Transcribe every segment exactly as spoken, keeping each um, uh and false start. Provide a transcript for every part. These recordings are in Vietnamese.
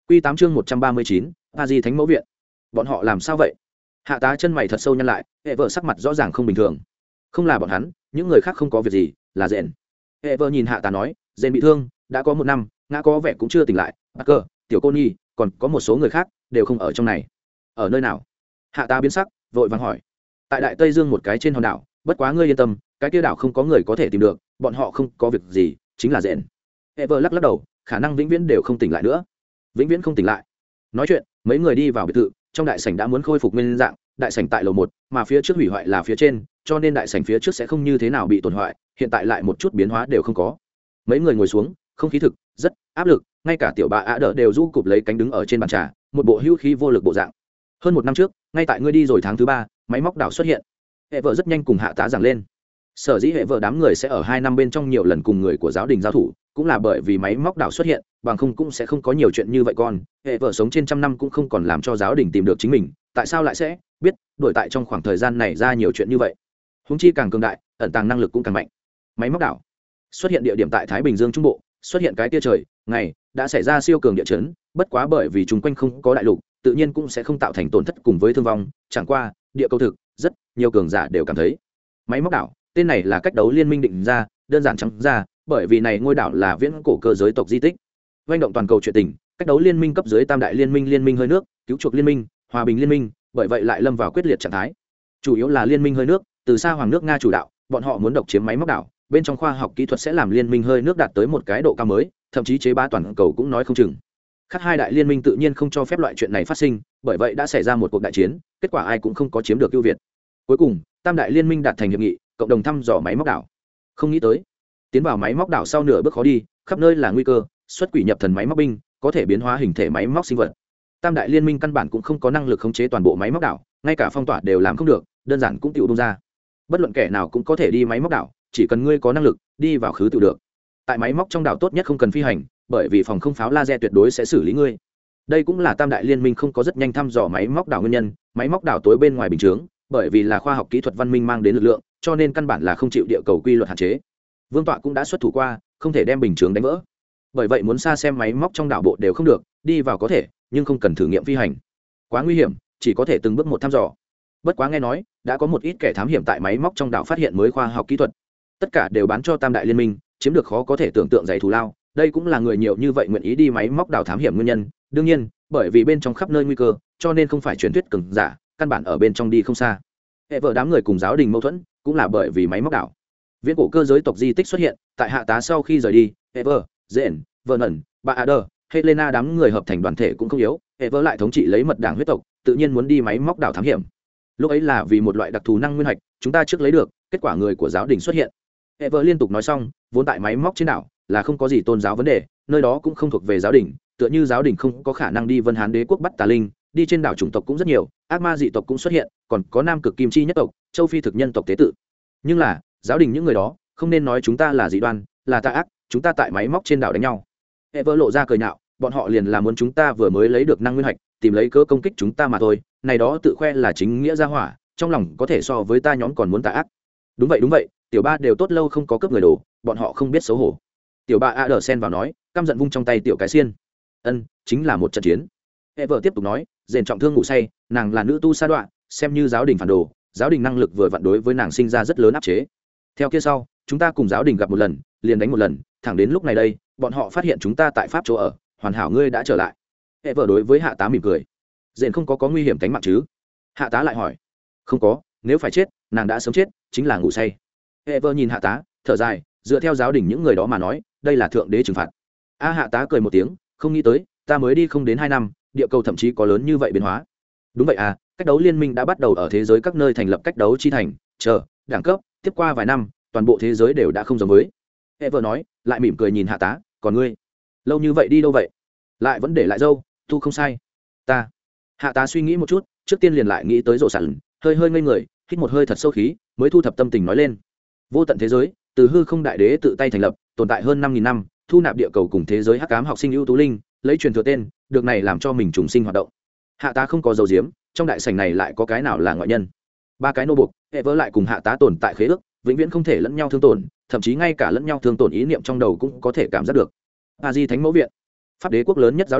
Quy tám chương một trăm ba mươi chín, a di thánh mẫu viện. Bọn họ làm sao vậy? Hạ tá chân mày thật sâu nhăn lại, hệ vợ sắc mặt rõ ràng không bình thường. Không là bọn hắn, những người khác không có việc gì, là Rèn. Hệ vợ nhìn Hạ tá nói, Rèn bị thương, đã có một năm, ngã có vẻ cũng chưa tỉnh lại, Parker, tiểu cô nhi, còn có một số người khác đều không ở trong này. Ở nơi nào? Hạ tá biến sắc, vội vàng hỏi. Tại Đại Tây Dương một cái trên hòn đảo, bất quá ngươi yên tâm, cái kia đảo không có người có thể tìm được, bọn họ không có việc gì, chính là Rèn. Hệ vợ lắc lắc đầu, khả năng vĩnh viễn đều không tỉnh lại nữa. Vĩnh viễn không tỉnh lại. Nói chuyện, mấy người đi vào biệt thự, trong đại sảnh đã muốn khôi phục nguyên dạng, đại sảnh tại lầu một, mà phía trước hủy hoại là phía trên, cho nên đại sảnh phía trước sẽ không như thế nào bị tổn hoại, hiện tại lại một chút biến hóa đều không có. Mấy người ngồi xuống, không khí thực rất áp lực, ngay cả tiểu bà ạ đỡ đều rũ cụp lấy cánh đứng ở trên bàn trà, một bộ hữu khí vô lực bộ dạng. Hơn một năm trước, ngay tại ngươi đi rồi tháng thứ ba, máy móc đảo xuất hiện. Hệ vợ rất nhanh cùng Hạ tá giảng lên. Sở dĩ hệ vợ đám người sẽ ở hai năm bên trong nhiều lần cùng người của giáo đình giao thủ, cũng là bởi vì máy móc đảo xuất hiện, bằng không cũng sẽ không có nhiều chuyện như vậy. Con hệ vợ sống trên trăm năm cũng không còn làm cho giáo đình tìm được chính mình, tại sao lại sẽ biết đổi tại trong khoảng thời gian này ra nhiều chuyện như vậy. Húng chi càng cường đại, ẩn tàng năng lực cũng càng mạnh. Máy móc đảo xuất hiện địa điểm tại Thái Bình Dương trung bộ, xuất hiện cái tia trời ngày đã xảy ra siêu cường địa chấn, bất quá bởi vì chung quanh không có đại lục, tự nhiên cũng sẽ không tạo thành tổn thất cùng với thương vong, chẳng qua địa cầu thực rất nhiều cường giả đều cảm thấy máy móc đảo tên này là cách đấu liên minh định ra, đơn giản trắng ra, bởi vì này ngôi đảo là viễn cổ cơ giới tộc di tích, doanh động toàn cầu chuyện tình. Cách đấu liên minh cấp dưới tam đại liên minh, liên minh hơi nước, cứu chuộc liên minh, hòa bình liên minh, bởi vậy lại lâm vào quyết liệt trạng thái. Chủ yếu là liên minh hơi nước, từ xa hoàng nước Nga chủ đạo, bọn họ muốn độc chiếm máy móc đảo, bên trong khoa học kỹ thuật sẽ làm liên minh hơi nước đạt tới một cái độ cao mới, thậm chí chế bá toàn cầu cũng nói không chừng. Khác hai đại liên minh tự nhiên không cho phép loại chuyện này phát sinh, bởi vậy đã xảy ra một cuộc đại chiến, kết quả ai cũng không có chiếm được ưu việt. Cuối cùng, tam đại liên minh đạt thành hiệp nghị, cộng đồng thăm dò máy móc đảo. Không nghĩ tới, tiến vào máy móc đảo sau nửa bước khó đi, khắp nơi là nguy cơ, xuất quỷ nhập thần máy móc binh, có thể biến hóa hình thể máy móc sinh vật. Tam đại liên minh căn bản cũng không có năng lực khống chế toàn bộ máy móc đảo, ngay cả phong tỏa đều làm không được, đơn giản cũng tiểu bung ra. Bất luận kẻ nào cũng có thể đi máy móc đảo, chỉ cần ngươi có năng lực, đi vào khứ tự được. Tại máy móc trong đảo tốt nhất không cần phi hành, bởi vì phòng không pháo laser tuyệt đối sẽ xử lý ngươi. Đây cũng là tam đại liên minh không có rất nhanh thăm dò máy móc đảo nguyên nhân. Máy móc đảo tối bên ngoài bình chướng, bởi vì là khoa học kỹ thuật văn minh mang đến lực lượng, cho nên căn bản là không chịu địa cầu quy luật hạn chế. Vương tọa cũng đã xuất thủ qua, không thể đem bình chướng đánh vỡ. Bởi vậy muốn xa xem máy móc trong đảo bộ đều không được, đi vào có thể, nhưng không cần thử nghiệm phi hành, quá nguy hiểm, chỉ có thể từng bước một thăm dò. Bất quá nghe nói đã có một ít kẻ thám hiểm tại máy móc trong đảo phát hiện mới khoa học kỹ thuật, tất cả đều bán cho tam đại liên minh, chiếm được khó có thể tưởng tượng dày thù lao. Đây cũng là người nhiều như vậy nguyện ý đi máy móc đảo thám hiểm nguyên nhân. Đương nhiên, bởi vì bên trong khắp nơi nguy cơ, cho nên không phải truyền thuyết cường giả, căn bản ở bên trong đi không xa. Hệ vợ đám người cùng giáo đình mâu thuẫn, cũng là bởi vì máy móc đảo. Viễn cổ cơ giới tộc di tích xuất hiện, tại Hạ tá sau khi rời đi, Ever, Jane, Vernon, Baader, Helena đám người hợp thành đoàn thể cũng không yếu. Ever lại thống trị lấy mật đảng huyết tộc, tự nhiên muốn đi máy móc đảo thám hiểm. Lúc ấy là vì một loại đặc thù năng nguyên hạch, chúng ta trước lấy được, kết quả người của giáo đình xuất hiện. Ever liên tục nói xong, vốn tại máy móc trên đảo là không có gì tôn giáo vấn đề, nơi đó cũng không thuộc về giáo đình, tựa như giáo đình không có khả năng đi Vân Hán đế quốc bắt tà linh, đi trên đảo chủng tộc cũng rất nhiều, ác ma dị tộc cũng xuất hiện, còn có nam cực kim chi nhất tộc, châu phi thực nhân tộc tế tự. Nhưng là giáo đình những người đó không nên nói chúng ta là dị đoan, là tà ác, chúng ta tại máy móc trên đảo đánh nhau. Ever lộ ra cười nhạo, bọn họ liền là muốn chúng ta vừa mới lấy được năng nguyên hạch, tìm lấy cớ công kích chúng ta mà thôi, này đó tự khoe là chính nghĩa gia hỏa, trong lòng có thể so với ta nhóm còn muốn tà ác. Đúng vậy đúng vậy, tiểu ba đều tốt lâu không có cướp người đồ, bọn họ không biết xấu hổ. Tiểu ba a đờ sen vào nói, căm giận vung trong tay tiểu cái xiên. Ân, chính là một trận chiến. Ever tiếp tục nói, Rèn trọng thương ngủ say, nàng là nữ tu sa đoạn, xem như giáo đình phản đồ, giáo đình năng lực vừa vặn đối với nàng sinh ra rất lớn áp chế. Theo kia sau, chúng ta cùng giáo đình gặp một lần, liền đánh một lần, thẳng đến lúc này đây, bọn họ phát hiện chúng ta tại pháp chỗ ở, hoàn hảo ngươi đã trở lại. Ever đối với Hạ tá mỉm cười. Rèn không có có nguy hiểm tính mạng chứ? Hạ tá lại hỏi. Không có, nếu phải chết, nàng đã sớm chết, chính là ngủ say. Ever nhìn Hạ tá, thở dài, dựa theo giáo đình những người đó mà nói, đây là thượng đế trừng phạt. A Hạ tá cười một tiếng, không nghĩ tới, ta mới đi không đến hai năm, địa cầu thậm chí có lớn như vậy biến hóa. Đúng vậy à, cách đấu liên minh đã bắt đầu ở thế giới các nơi thành lập cách đấu chi thành, chờ đẳng cấp, tiếp qua vài năm, toàn bộ thế giới đều đã không giống với. Ever nói, lại mỉm cười nhìn Hạ tá, còn ngươi, lâu như vậy đi đâu vậy? Lại vẫn để lại dâu, tu không sai. Ta. Hạ tá suy nghĩ một chút, trước tiên liền lại nghĩ tới rộ sẵn, hơi hơi ngây người, hít một hơi thật sâu khí, mới thu thập tâm tình nói lên. Vô tận thế giới, từ hư không đại đế tự tay thành lập, tồn tại hơn năm nghìn năm, thu nạp địa cầu cùng thế giới hắc ám học sinh ưu tú linh, lấy truyền thừa tên, được này làm cho mình trùng sinh hoạt động. Hạ tá không có dấu diếm, trong đại sảnh này lại có cái nào là ngoại nhân? Ba cái nô buộc, hệ vỡ lại cùng Hạ tá tồn tại khế ước, vĩnh viễn không thể lẫn nhau thương tổn, thậm chí ngay cả lẫn nhau thương tổn ý niệm trong đầu cũng có thể cảm giác được. A Di Thánh Mẫu viện, pháp đế quốc lớn nhất giáo đường,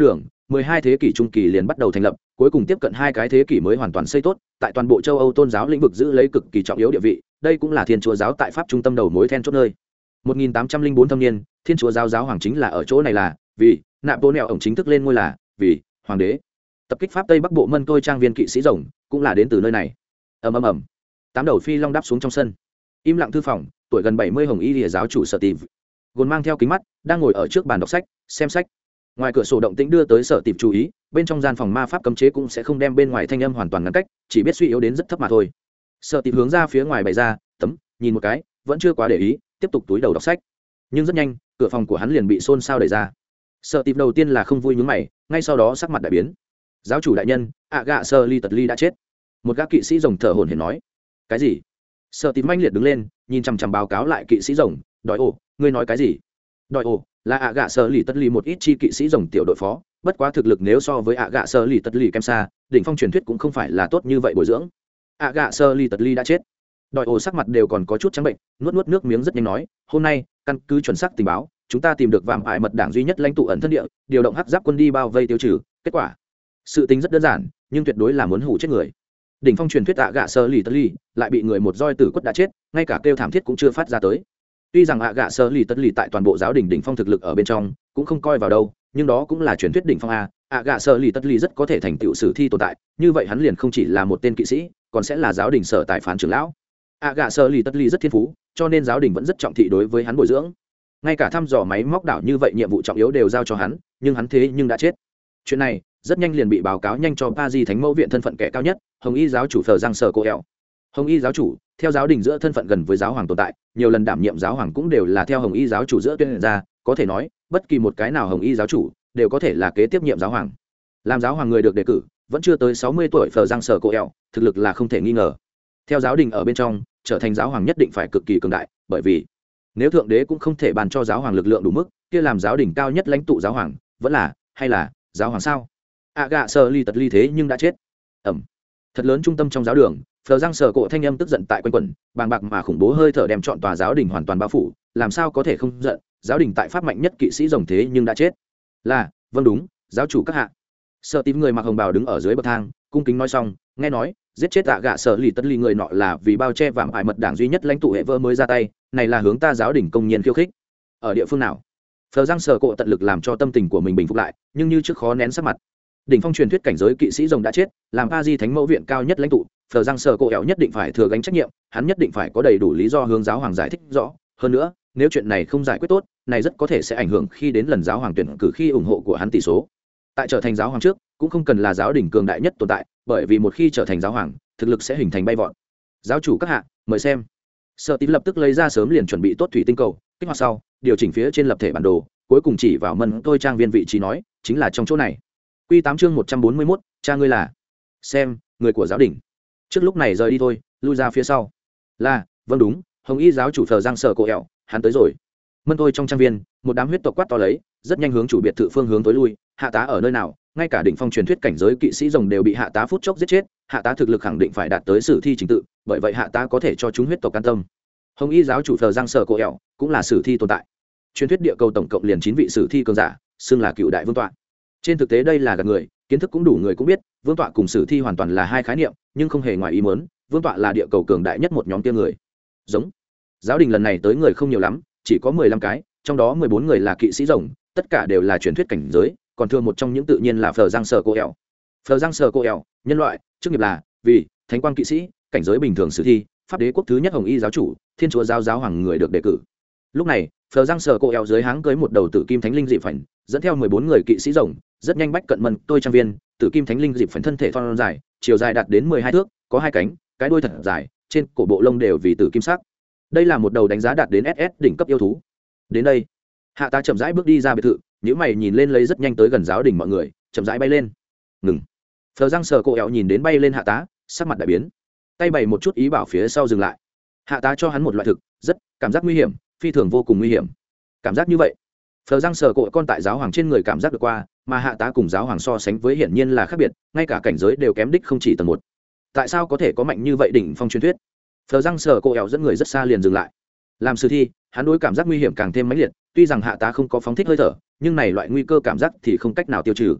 mười hai thế kỷ trung kỳ liền bắt đầu thành lập, cuối cùng tiếp cận hai cái thế kỷ mới hoàn toàn xây tốt, tại toàn bộ châu Âu tôn giáo lĩnh vực giữ lấy cực kỳ trọng yếu địa vị, đây cũng là Thiên Chúa giáo tại Pháp trung tâm đầu mối then chốt nơi. một nghìn tám trăm lẻ bốn thâm niên, Thiên Chúa giáo giáo hoàng chính là ở chỗ này là vì Napoleon ổng chính thức lên ngôi là vì hoàng đế. Tập kích Pháp Tây Bắc bộ Mân Tôi trang viên kỵ sĩ rồng cũng là đến từ nơi này. Ầm ầm ầm. Tám đầu phi long đáp xuống trong sân. Im lặng thư phòng, tuổi gần bảy mươi hồng y lìa giáo chủ Sở Tịp, gồn mang theo kính mắt, đang ngồi ở trước bàn đọc sách, xem sách. Ngoài cửa sổ động tĩnh đưa tới Sở Tịp chú ý, bên trong gian phòng ma pháp cấm chế cũng sẽ không đem bên ngoài thanh âm hoàn toàn ngăn cách, chỉ biết suy yếu đến rất thấp mà thôi. Sở Tịp hướng ra phía ngoài bày ra, tấm, nhìn một cái, vẫn chưa quá để ý, tiếp tục túi đầu đọc sách. Nhưng rất nhanh, cửa phòng của hắn liền bị xôn xao đẩy ra. Sở Tịp đầu tiên là không vui nhướng mày, ngay sau đó sắc mặt đại biến. Giáo chủ đại nhân, ạ gạ Sơ Ly Tật Ly đã chết. Một gã kỵ sĩ rồng thở hổn hển nói. Cái gì? Sở Tịp manh liệt đứng lên, nhìn chằm chằm báo cáo lại kỵ sĩ rồng, đòi ồ, ngươi nói cái gì? Đòi ồ, là ạ gạ Sơ Ly Tật Ly một ít chi kỵ sĩ rồng tiểu đội phó, bất quá thực lực nếu so với ạ gạ Sơ Ly Tật Ly kém xa, đỉnh phong truyền thuyết cũng không phải là tốt như vậy bồi dưỡng. ạ gạ Sơ Ly Tật Ly đã chết. Đòi ồ sắc mặt đều còn có chút trắng bệnh, nuốt nuốt nước miếng rất nhanh nói, hôm nay, căn cứ chuẩn xác tình báo, chúng ta tìm được vạm ải mật đảng duy nhất lãnh tụ ẩn thân địa, điều động hắc giáp quân đi bao vây tiêu trừ, kết quả, sự tính rất đơn giản, nhưng tuyệt đối là muốn hủ chết người. Đỉnh phong truyền thuyết ạ gạ Sơ Ly Tật Ly lại bị người một roi tử quất đã chết, ngay cả kêu thảm thiết cũng chưa phát ra tới. Tuy rằng ạ gạ Sơ Ly Tật Ly tại toàn bộ giáo đình đỉnh phong thực lực ở bên trong cũng không coi vào đâu, nhưng đó cũng là truyền thuyết đỉnh phong a. ạ gạ Sơ Ly Tật Ly rất có thể thành tựu sử thi tồn tại, như vậy hắn liền không chỉ là một tên kỵ sĩ, còn sẽ là giáo đình sở tài phán trưởng lão. ạ gạ Sơ Ly Tật Ly rất thiên phú, cho nên giáo đình vẫn rất trọng thị đối với hắn bồi dưỡng. Ngay cả thăm dò máy móc đảo như vậy nhiệm vụ trọng yếu đều giao cho hắn, nhưng hắn thế nhưng đã chết. Chuyện này rất nhanh liền bị báo cáo nhanh cho Paris Thánh Mẫu viện thân phận kẻ cao nhất, Hồng Y giáo chủ Phờ Giang Sở Cô Eo. Hồng Y giáo chủ, theo giáo đình giữa thân phận gần với giáo hoàng tồn tại, nhiều lần đảm nhiệm giáo hoàng cũng đều là theo Hồng Y giáo chủ giữa tuyên ra, có thể nói, bất kỳ một cái nào Hồng Y giáo chủ đều có thể là kế tiếp nhiệm giáo hoàng. Làm giáo hoàng người được đề cử, vẫn chưa tới sáu mươi tuổi Phờ Giang Sở Cô Eo, thực lực là không thể nghi ngờ. Theo giáo đình ở bên trong, trở thành giáo hoàng nhất định phải cực kỳ cường đại, bởi vì nếu thượng đế cũng không thể bàn cho giáo hoàng lực lượng đủ mức, kia làm giáo đình cao nhất lãnh tụ giáo hoàng, vẫn là hay là giáo hoàng sao? ạ gạ Sơ Ly Tật Ly thế nhưng đã chết. Ẩm. Thật lớn trung tâm trong giáo đường, Phờ Giang Sở Cổ thanh âm tức giận tại quanh quẩn, bàng bạc mà khủng bố hơi thở đem trọn tòa giáo đình hoàn toàn bao phủ, làm sao có thể không giận, giáo đình tại pháp mạnh nhất kỵ sĩ rồng thế nhưng đã chết. Là, vâng đúng, giáo chủ các hạ. Sở Tím người mặc hồng bào đứng ở dưới bậc thang, cung kính nói xong, nghe nói, giết chết ạ gạ Sơ Ly Tật Ly người nọ là vì bao che vạm ải mật đảng duy nhất lãnh tụ hệ vơ mới ra tay, này là hướng ta giáo đình công nhiên khiêu khích. Ở địa phương nào? Phờ Giang Sở Cổ tận lực làm cho tâm tình của mình bình phục lại, nhưng như trước khó nén sắc mặt. Đỉnh phong truyền thuyết cảnh giới kỵ sĩ rồng đã chết, làm Paris Thánh Mẫu viện cao nhất lãnh tụ, Phờ Giang Sở Cổ ẻo nhất định phải thừa gánh trách nhiệm, hắn nhất định phải có đầy đủ lý do hướng giáo hoàng giải thích rõ. Hơn nữa, nếu chuyện này không giải quyết tốt, này rất có thể sẽ ảnh hưởng khi đến lần giáo hoàng tuyển cử khi ủng hộ của hắn tỷ số. Tại trở thành giáo hoàng trước, cũng không cần là giáo đình cường đại nhất tồn tại, bởi vì một khi trở thành giáo hoàng, thực lực sẽ hình thành bay vọt. Giáo chủ các hạ, mời xem. Sở Tím lập tức lấy ra sớm liền chuẩn bị tốt thủy tinh cầu, kích hoạt sau, điều chỉnh phía trên lập thể bản đồ, cuối cùng chỉ vào Mân Tôi trang viên vị trí nói, chính là trong chỗ này. Quy tám chương một trăm bốn mươi mốt, cha ngươi là. Xem, người của giáo đình. Trước lúc này rời đi thôi, lui ra phía sau. Là, vâng đúng, Hồng Y giáo chủ Phờ Giang Sở Cổ ẻo, hắn tới rồi. Mân Tôi trong trang viên, một đám huyết tộc quát to lấy, rất nhanh hướng chủ biệt thự phương hướng tối lui, hạ tá ở nơi nào, ngay cả đỉnh phong truyền thuyết cảnh giới kỵ sĩ rồng đều bị hạ tá phút chốc giết chết, hạ tá thực lực khẳng định phải đạt tới sử thi trình tự, bởi vậy hạ tá có thể cho chúng huyết tộc can tâm. Hồng Y giáo chủ Phờ Giang Sở Cổ ẻo cũng là sử thi tồn tại. Truyền thuyết địa cầu tổng cộng liền chín vị sử thi cường giả, xưng là cựu đại vương tọa. Trên thực tế đây là gạt người, kiến thức cũng đủ người cũng biết, vương tọa cùng sử thi hoàn toàn là hai khái niệm, nhưng không hề ngoài ý muốn, vương tọa là địa cầu cường đại nhất một nhóm kia người. Giống. Giáo đình lần này tới người không nhiều lắm, chỉ có mười lăm cái, trong đó mười bốn người là kỵ sĩ rồng, tất cả đều là truyền thuyết cảnh giới, còn thừa một trong những tự nhiên là Phờ Giang Sở Cô ẻo. Phờ Giang Sở Cô ẻo, nhân loại, chức nghiệp là vì thánh quang kỵ sĩ, cảnh giới bình thường sử thi, pháp đế quốc thứ nhất Hồng Y giáo chủ, thiên chúa giáo giáo hoàng người được đề cử. Lúc này, Phờ Giang Sở Cô ẻo dưới háng cưới một đầu tử kim thánh linh dị phảnh, dẫn theo mười bốn người kỵ sĩ rồng, rất nhanh bách cận Mân Tôi trang viên, tử kim thánh linh dị phảnh thân thể thon dài, chiều dài đạt đến mười hai thước, có hai cánh, cái đuôi thật dài, trên cổ bộ lông đều vì tử kim sắc. Đây là một đầu đánh giá đạt đến ét ét đỉnh cấp yêu thú. Đến đây, hạ tá chậm rãi bước đi ra biệt thự, nhíu mày nhìn lên lấy rất nhanh tới gần giáo đình mọi người, chậm rãi bay lên. Ngừng. Phờ Giang Sở Cô ẻo nhìn đến bay lên hạ tá, sắc mặt đại biến, tay bày một chút ý bảo phía sau dừng lại. Hạ tá cho hắn một loại thực rất cảm giác nguy hiểm, phi thường vô cùng nguy hiểm. Cảm giác như vậy, Phờ Giang Sở Cổ con tại giáo hoàng trên người cảm giác được qua, mà hạ tá cùng giáo hoàng so sánh với hiển nhiên là khác biệt, ngay cả cảnh giới đều kém đích không chỉ tầng một. Tại sao có thể có mạnh như vậy đỉnh phong truyền thuyết? Phờ Giang Sở Cổ ẻo dẫn người rất xa liền dừng lại. Làm sử thi, hắn đối cảm giác nguy hiểm càng thêm mãnh liệt, tuy rằng hạ tá không có phóng thích hơi thở, nhưng này loại nguy cơ cảm giác thì không cách nào tiêu trừ.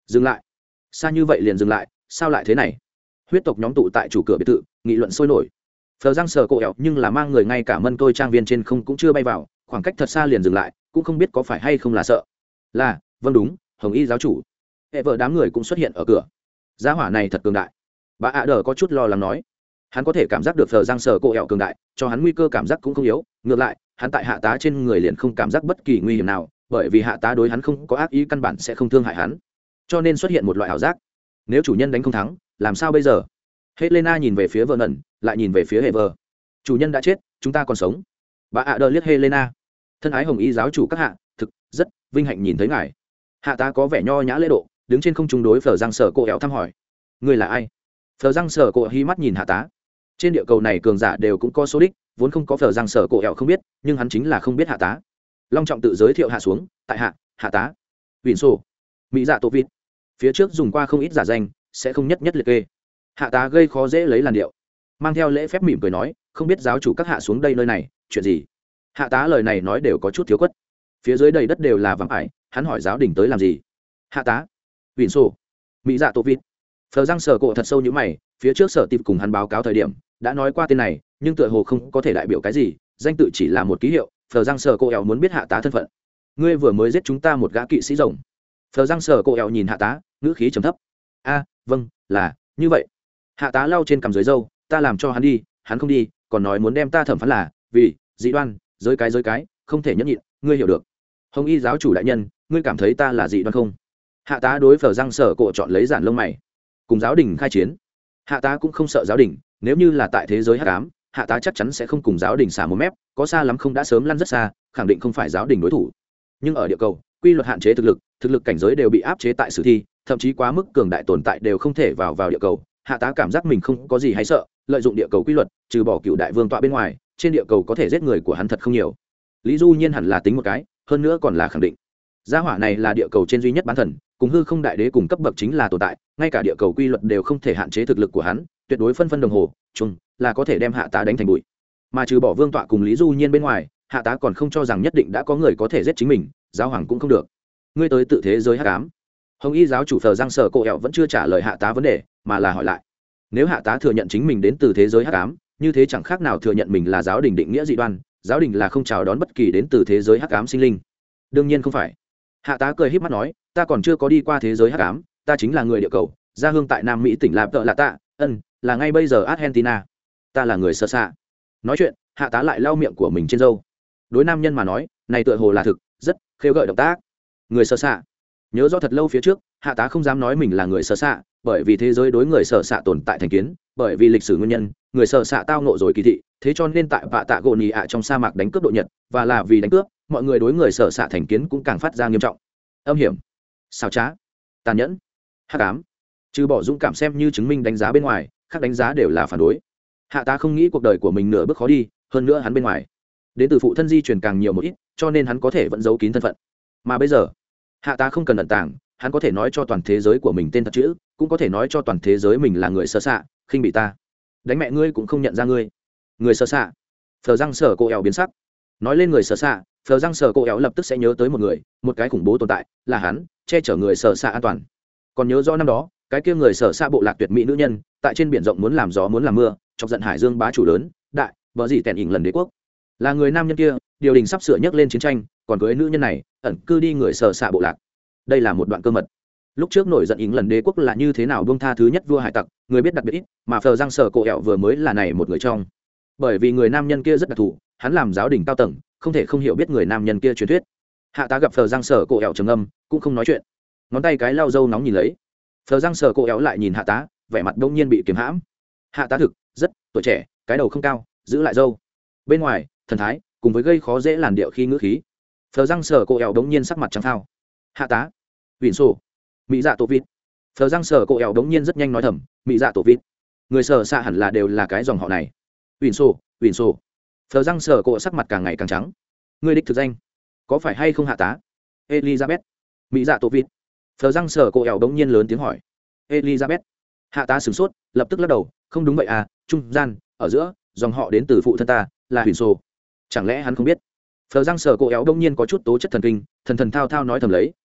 dừng lại, xa như vậy liền dừng lại, sao lại thế này? Huyết tộc nhóm tụ tại chủ cửa biệt thự nghị luận sôi nổi. Phờ răng sờ cổ ẹo nhưng là mang người ngay cả mân tôi trang viên trên không cũng chưa bay vào, khoảng cách thật xa liền dừng lại, cũng không biết có phải hay không là sợ. Là, vâng đúng, Hồng Y giáo chủ. Hệ vợ đám người cũng xuất hiện ở cửa. Gia hỏa này thật cường đại. Bà ạ đờ có chút lo lắng nói. Hắn có thể cảm giác được phờ răng sờ cổ ẹo cường đại, cho hắn nguy cơ cảm giác cũng không yếu, ngược lại, hắn tại hạ tá trên người liền không cảm giác bất kỳ nguy hiểm nào, bởi vì hạ tá đối hắn không có ác ý, căn bản sẽ không thương hại hắn, cho nên xuất hiện một loại ảo giác. Nếu chủ nhân đánh không thắng, làm sao bây giờ? Helena nhìn về phía vợ nần, lại nhìn về phía hệ vợ. Chủ nhân đã chết, chúng ta còn sống. Bà ạ đờ liếc Helena. Thân ái Hồng Y giáo chủ các hạ, thực rất vinh hạnh nhìn thấy ngài. Hạ tá có vẻ nho nhã lễ độ, đứng trên không trung đối phờ răng sở cổ ẹo thăm hỏi. Ngươi là ai? Phờ răng sở cổ hi mắt nhìn hạ tá. Trên địa cầu này cường giả đều cũng có số đích, vốn không có phờ răng sở cổ ẹo không biết, nhưng hắn chính là không biết hạ tá. Long trọng tự giới thiệu hạ xuống, tại hạ, hạ tá. Vịn sổ. Mỹ dạ tổ vịt. Phía trước dùng qua không ít giả danh, sẽ không nhất nhất liệt kê. Hạ tá gây khó dễ lấy làn điệu, mang theo lễ phép mỉm cười nói, không biết giáo chủ các hạ xuống đây nơi này chuyện gì? Hạ tá lời này nói đều có chút thiếu quất. Phía dưới đầy đất đều là vàng ải, hắn hỏi giáo đình tới làm gì? Hạ tá. Vịn sổ. Mỹ dạ tổ vịt. Phờ răng sở cổ thật sâu như mày, phía trước sở tìm cùng hắn báo cáo thời điểm đã nói qua tên này, nhưng tựa hồ không có thể đại biểu cái gì, danh tự chỉ là một ký hiệu. Phờ răng sở cổ ẻo muốn biết hạ tá thân phận. Ngươi vừa mới giết chúng ta một gã kỵ sĩ rồng. Phờ răng sở cổ ẻo nhìn hạ tá, ngữ khí trầm thấp. A, vâng, là như vậy. Hạ tá lau trên cằm dưới râu, ta làm cho hắn đi, hắn không đi, còn nói muốn đem ta thẩm phán là vì dị đoan, giới cái giới cái, không thể nhẫn nhịn, ngươi hiểu được. Hồng Y giáo chủ đại nhân, ngươi cảm thấy ta là dị đoan không? Hạ tá đối phờ răng sở cổ chọn lấy giản lông mày, cùng giáo đình khai chiến. Hạ tá cũng không sợ giáo đình, nếu như là tại thế giới hắc ám, hạ tá chắc chắn sẽ không cùng giáo đình xả một mép, có xa lắm không đã sớm lăn rất xa, khẳng định không phải giáo đình đối thủ. Nhưng ở địa cầu, quy luật hạn chế thực lực, thực lực cảnh giới đều bị áp chế tại sử thi, thậm chí quá mức cường đại tồn tại đều không thể vào vào địa cầu. Hạ tá cảm giác mình không có gì hay sợ, lợi dụng địa cầu quy luật, trừ bỏ cựu đại vương tọa bên ngoài, trên địa cầu có thể giết người của hắn thật không nhiều. Lý Du Nhiên hẳn là tính một cái, hơn nữa còn là khẳng định. Gia hỏa này là địa cầu trên duy nhất bán thần, cùng hư không đại đế cùng cấp bậc chính là tồn tại, ngay cả địa cầu quy luật đều không thể hạn chế thực lực của hắn, tuyệt đối phân phân đồng hồ, chung là có thể đem hạ tá đánh thành bụi. Mà trừ bỏ vương tọa cùng Lý Du Nhiên bên ngoài, hạ tá còn không cho rằng nhất định đã có người có thể giết chính mình, giáo hoàng cũng không được. Ngươi tới tự thế giới hắc ám. Hồng Y giáo chủ Phờ Giang Sở Cổ ẹo vẫn chưa trả lời hạ tá vấn đề, mà là hỏi lại. Nếu hạ tá thừa nhận chính mình đến từ thế giới hắc ám, như thế chẳng khác nào thừa nhận mình là giáo đình định nghĩa dị đoan, giáo đình là không chào đón bất kỳ đến từ thế giới hắc ám sinh linh. Đương nhiên không phải. Hạ tá cười híp mắt nói, ta còn chưa có đi qua thế giới hắc ám, ta chính là người địa cầu, gia hương tại Nam Mỹ tỉnh Lạp Tợ Lạ Tạ, ân, là ngay bây giờ Argentina. Ta là người sơ xạ. Nói chuyện, hạ tá lại lau miệng của mình trên râu. Đối nam nhân mà nói, này tựa hồ là thực, rất khêu gợi động tác. Người sơ xạ. Nhớ rõ thật lâu phía trước, hạ tá không dám nói mình là người sơ xạ, bởi vì thế giới đối người sơ xạ tồn tại thành kiến, bởi vì lịch sử nguyên nhân, người sơ xạ tao nộ rồi kỳ thị, thế cho nên tại vạ tạ gỗ nì ạ trong sa mạc đánh cướp độ nhật, và là vì đánh cướp, mọi người đối người sơ xạ thành kiến cũng càng phát ra nghiêm trọng. Âm hiểm, xảo trá, tàn nhẫn, hắc ám. Trừ bỏ dũng cảm xem như chứng minh đánh giá bên ngoài, khác đánh giá đều là phản đối. Hạ tá không nghĩ cuộc đời của mình nửa bước khó đi, hơn nữa hắn bên ngoài đến từ phụ thân di truyền càng nhiều một ít, cho nên hắn có thể vẫn giấu kín thân phận. Mà bây giờ hạ tá không cần ẩn tàng, hắn có thể nói cho toàn thế giới của mình tên thật chữ, cũng có thể nói cho toàn thế giới mình là người sơ xạ, khinh bị ta, đánh mẹ ngươi cũng không nhận ra ngươi. Người sơ xạ. Phờ Giang Sở Cổ ẹo biến sắc. Nói lên người sơ xạ, Phờ Giang Sở Cổ ẹo lập tức sẽ nhớ tới một người, một cái khủng bố tồn tại, là hắn che chở người sơ xạ an toàn. Còn nhớ rõ năm đó cái kia người sở xạ bộ lạc tuyệt mỹ nữ nhân tại trên biển rộng muốn làm gió muốn làm mưa, chọc giận hải dương bá chủ lớn đại vợ gì tèn ỉn lần đế quốc. Là người nam nhân kia điều đình sắp sửa nhấc lên chiến tranh, còn cưới nữ nhân này ẩn cư đi người sở xạ bộ lạc. Đây là một đoạn cơ mật. Lúc trước nổi giận ỉn lần đế quốc là như thế nào buông tha thứ nhất vua hải tặc, người biết đặc biệt ít, mà Phờ Giang Sở Cổ ẹo vừa mới là này một người trong. Bởi vì người nam nhân kia rất đặc thù, hắn làm giáo đình cao tầng, không thể không hiểu biết người nam nhân kia truyền thuyết. Hạ tá gặp Phờ Giang Sở Cổ ẹo trầm âm, cũng không nói chuyện, ngón tay cái lau râu nóng nhìn lấy. Phờ Giang Sở Cổ éo lại nhìn hạ tá, vẻ mặt đông nhiên bị kiềm hãm. Hạ tá thực rất tuổi trẻ, cái đầu không cao, giữ lại râu. Bên ngoài thần thái cùng với gây khó dễ làn điệu khi ngữ khí. Phờ Giang Sở Cổ éo đống nhiên sắc mặt trắng thao. Hạ tá, vịn sổ, mỹ dạ tổ vịt. Phờ Giang Sở Cổ éo đống nhiên rất nhanh nói thầm, mỹ dạ tổ vịt. Người sở xạ hẳn là đều là cái dòng họ này. Vịn sổ, vịn sổ. Phờ Giang Sở Cổ sắc mặt càng ngày càng trắng. Người đích thực danh có phải hay không hạ tá? Elizabeth, mỹ dạ tổ vịt. Phờ Giang Sở Cổ éo đống nhiên lớn tiếng hỏi. Elizabeth. Hạ tá sửng sốt, lập tức lắc đầu, không đúng vậy à, trung gian ở giữa dòng họ đến từ phụ thân ta là huyền sô, chẳng lẽ hắn không biết? Phờ Giang Sở Cổ éo đống nhiên có chút tố chất thần kinh, thần thần thao thao nói thầm lấy,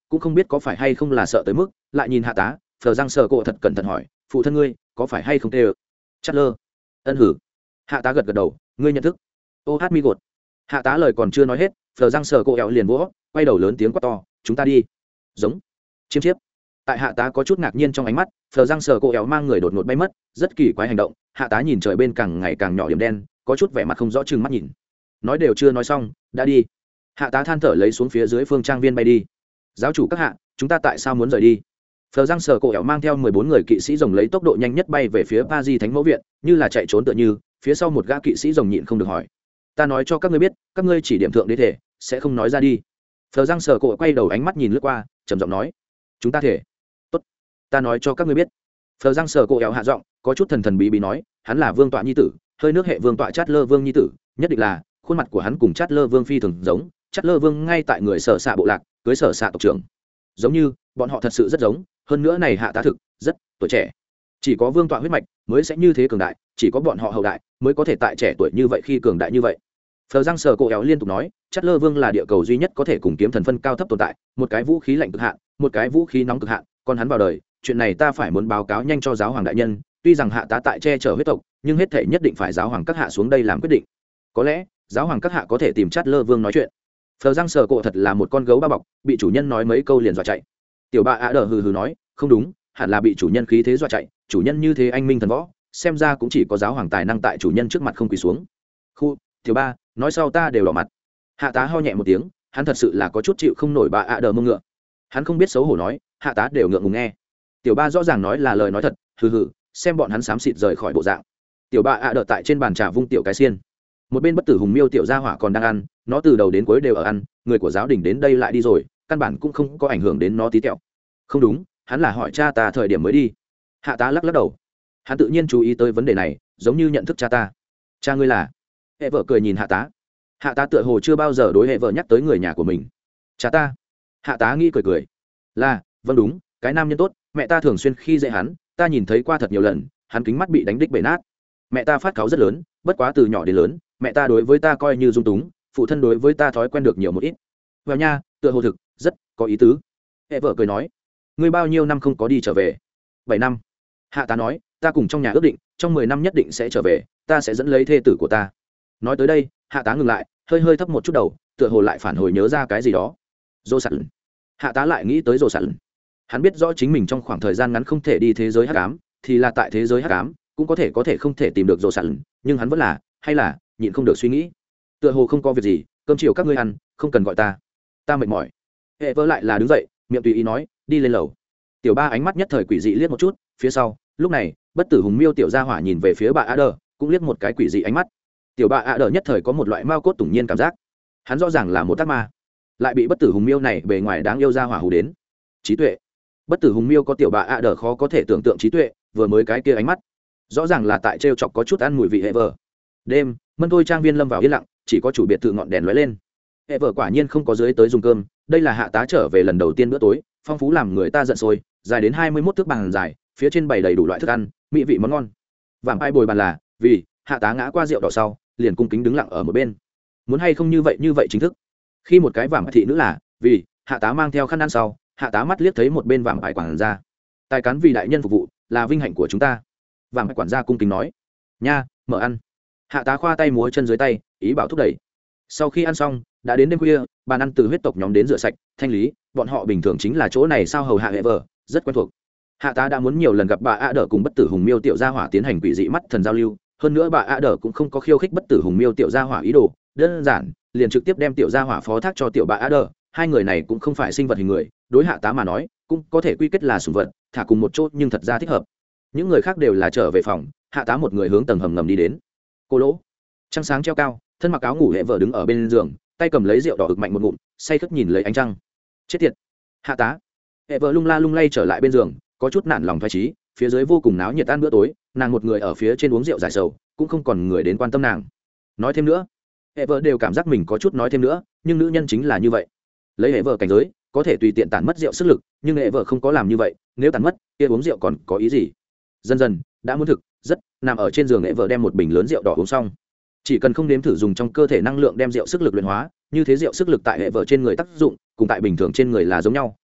cũng không biết có phải hay không là sợ tới mức lại nhìn hạ tá. Phờ răng sờ cổ thật cẩn thận hỏi, phụ thân ngươi có phải hay không tê ơ? Chát lơ. Ân hử. Hạ tá gật gật đầu, ngươi nhận thức. Ô hát mi gột. Hạ tá lời còn chưa nói hết, Phờ răng sờ cổ éo liền vỗ, quay đầu lớn tiếng quát to, chúng ta đi. Giống. Chiêm chiếp. Tại hạ tá có chút ngạc nhiên trong ánh mắt, Phờ răng sờ cổ éo mang người đột ngột bay mất, rất kỳ quái hành động. Hạ tá nhìn trời bên càng ngày càng nhỏ điểm đen, có chút vẻ mặt không rõ chừng mắt nhìn. Nói đều chưa nói xong, đã đi. Hạ tá than thở lấy xuống phía dưới phương trang viên bay đi. Giáo chủ các hạ, chúng ta tại sao muốn rời đi? Phờ răng sờ cổ éo mang theo mười bốn người kỵ sĩ rồng lấy tốc độ nhanh nhất bay về phía Paris Thánh Mẫu viện, như là chạy trốn tựa như, phía sau một gã kỵ sĩ rồng nhịn không được hỏi: "Ta nói cho các ngươi biết, các ngươi chỉ điểm thượng đế thể, sẽ không nói ra đi." Phờ răng sờ cổ quay đầu ánh mắt nhìn lướt qua, trầm giọng nói: "Chúng ta thể." "Tốt, ta nói cho các ngươi biết." Phờ răng sờ cổ éo hạ giọng, có chút thần thần bí bí nói: "Hắn là vương tọa nhi tử, hơi nước hệ vương tọa Chát Lơ vương nhi tử, nhất định là, khuôn mặt của hắn cùng Chát Lơ vương phi thường giống, Chát Lơ vương ngay tại người sở xạ bộ lạc, cưới sở xạ tộc trưởng. Giống như, bọn họ thật sự rất giống, hơn nữa này hạ tá thực rất tuổi trẻ. Chỉ có vương tọa huyết mạch mới sẽ như thế cường đại, chỉ có bọn họ hậu đại mới có thể tại trẻ tuổi như vậy khi cường đại như vậy." Phờ răng sờ cổ éo liên tục nói, Chát Lơ vương là địa cầu duy nhất có thể cùng kiếm thần phân cao thấp tồn tại, một cái vũ khí lạnh cực hạn, một cái vũ khí nóng cực hạn, còn hắn vào đời, chuyện này ta phải muốn báo cáo nhanh cho giáo hoàng đại nhân, tuy rằng hạ tá tại che chở huyết tộc, nhưng hết thể nhất định phải giáo hoàng các hạ xuống đây làm quyết định. Có lẽ giáo hoàng các hạ có thể tìm Chát Lơ vương nói chuyện. Phờ răng sờ cổ thật là một con gấu ba bọc, bị chủ nhân nói mấy câu liền dọa chạy. Tiểu bà ạ đờ hừ hừ nói, không đúng, hẳn là bị chủ nhân khí thế dọa chạy, chủ nhân như thế anh minh thần võ, xem ra cũng chỉ có giáo hoàng tài năng tại chủ nhân trước mặt không quỳ xuống. Khu, tiểu ba, nói sau ta đều đỏ mặt. Hạ tá ho nhẹ một tiếng, hắn thật sự là có chút chịu không nổi bà ạ đờ mông ngựa. Hắn không biết xấu hổ nói, hạ tá đều ngượng ngùng nghe. Tiểu ba rõ ràng nói là lời nói thật, hừ hừ, xem bọn hắn xám xịt rời khỏi bộ dạng. Tiểu ba ạ đờ tại trên bàn trà vung tiểu cái xiên. Một bên bất tử hùng miêu tiểu gia hỏa còn đang ăn, nó từ đầu đến cuối đều ở ăn, người của giáo đình đến đây lại đi rồi, căn bản cũng không có ảnh hưởng đến nó tí tẹo. Không đúng, hắn là hỏi cha ta thời điểm mới đi. Hạ tá lắc lắc đầu, hắn tự nhiên chú ý tới vấn đề này, giống như nhận thức cha ta. Cha ngươi là? Hệ vợ cười nhìn hạ tá. Hạ tá tựa hồ chưa bao giờ đối hệ vợ nhắc tới người nhà của mình. Cha ta? Hạ tá nghĩ cười cười. Là, vâng đúng, cái nam nhân tốt, mẹ ta thường xuyên khi dễ hắn, ta nhìn thấy qua thật nhiều lần, hắn kính mắt bị đánh đích bể nát. Mẹ ta phát cáu rất lớn, bất quá từ nhỏ đến lớn, mẹ ta đối với ta coi như dung túng, phụ thân đối với ta thói quen được nhiều một ít. Vào nha, tựa hồ thực rất có ý tứ. Hệ vợ cười nói, ngươi bao nhiêu năm không có đi trở về? Bảy năm. Hạ tá nói, ta cùng trong nhà ước định, trong mười năm nhất định sẽ trở về, ta sẽ dẫn lấy thê tử của ta. Nói tới đây, hạ tá ngừng lại, hơi hơi thấp một chút đầu, tựa hồ lại phản hồi nhớ ra cái gì đó. Dô sẵn. Hạ tá lại nghĩ tới Dô sẵn. Hắn biết rõ chính mình trong khoảng thời gian ngắn không thể đi thế giới hắc ám, thì là tại thế giới hắc ám cũng có thể có thể không thể tìm được Dô sẵn, nhưng hắn vẫn là, hay là nhịn không được suy nghĩ. Tựa hồ không có việc gì, cơm chiều các ngươi ăn, không cần gọi ta. Ta mệt mỏi. Hệ vỡ lại là đứng dậy, miệng tùy ý nói, đi lên lầu. Tiểu ba ánh mắt nhất thời quỷ dị liếc một chút, phía sau, lúc này, bất tử hùng miêu tiểu gia hỏa nhìn về phía bà a đờ, cũng liếc một cái quỷ dị ánh mắt. Tiểu bà a đờ nhất thời có một loại mao cốt tủng nhiên cảm giác. Hắn rõ ràng là một tác ma, lại bị bất tử hùng miêu này bề ngoài đáng yêu gia hỏa hù đến. Trí tuệ. Bất tử hùng miêu có tiểu bà a đờ khó có thể tưởng tượng trí tuệ, vừa mới cái kia ánh mắt, rõ ràng là tại trêu chọc có chút ăn mùi vị hệ vợ. Đêm, mân thôi trang viên lâm vào yên lặng, chỉ có chủ biệt thự ngọn đèn lóe lên. Hệ vợ quả nhiên không có dưới tới dùng cơm, đây là hạ tá trở về lần đầu tiên bữa tối, phong phú làm người ta giận sôi, dài đến hai mươi mốt thước bàn dài, phía trên bày đầy đủ loại thức ăn, mỹ vị món ngon. Vàng ai bồi bàn là, vì hạ tá ngã qua rượu đỏ sau, liền cung kính đứng lặng ở một bên. Muốn hay không như vậy như vậy chính thức. Khi một cái vàng thị nữ là, vì hạ tá mang theo khăn ăn sau, hạ tá mắt liếc thấy một bên vàng ải quản gia. Tài cán vì đại nhân phục vụ, là vinh hạnh của chúng ta. Vàng ải quản gia cung kính nói. Nha, mở ăn. Hạ tá khoa tay múa chân dưới tay, ý bảo thúc đẩy. Sau khi ăn xong, đã đến đêm khuya, bàn ăn từ huyết tộc nhóm đến rửa sạch, thanh lý, bọn họ bình thường chính là chỗ này sao hầu hạ hệ vợ, rất quen thuộc. Hạ tá đã muốn nhiều lần gặp bà a đờ cùng bất tử hùng miêu tiểu gia hỏa tiến hành quỷ dị mắt thần giao lưu, hơn nữa bà a đờ cũng không có khiêu khích bất tử hùng miêu tiểu gia hỏa ý đồ, đơn giản liền trực tiếp đem tiểu gia hỏa phó thác cho tiểu bà a đờ. Hai người này cũng không phải sinh vật hình người, đối hạ tá mà nói cũng có thể quy kết là sủng vật, thả cùng một chỗ nhưng thật ra thích hợp. Những người khác đều là trở về phòng, hạ tá một người hướng tầng hầm ngầm đi đến. Cô lỗ, trăng sáng treo cao, thân mặc áo ngủ hệ vợ đứng ở bên giường, tay cầm lấy rượu đỏ ực mạnh một ngụm, say khướt nhìn lấy ánh trăng. Chết tiệt. Hạ tá. Hệ vợ lung la lung lay trở lại bên giường, có chút nản lòng thoái trí, phía dưới vô cùng náo nhiệt ăn bữa tối, nàng một người ở phía trên uống rượu giải sầu, cũng không còn người đến quan tâm nàng. Nói thêm nữa, hệ vợ đều cảm giác mình có chút nói thêm nữa, nhưng nữ nhân chính là như vậy. Lấy hệ vợ cảnh giới, có thể tùy tiện tản mất rượu sức lực, nhưng hệ vợ không có làm như vậy, nếu tản mất, kia uống rượu còn có ý gì? Dần dần, đã muốn thực, rất, nằm ở trên giường hệ vợ đem một bình lớn rượu đỏ uống xong. Chỉ cần không nếm thử dùng trong cơ thể năng lượng đem rượu sức lực luyện hóa, như thế rượu sức lực tại hệ vợ trên người tác dụng cùng tại bình thường trên người là giống nhau,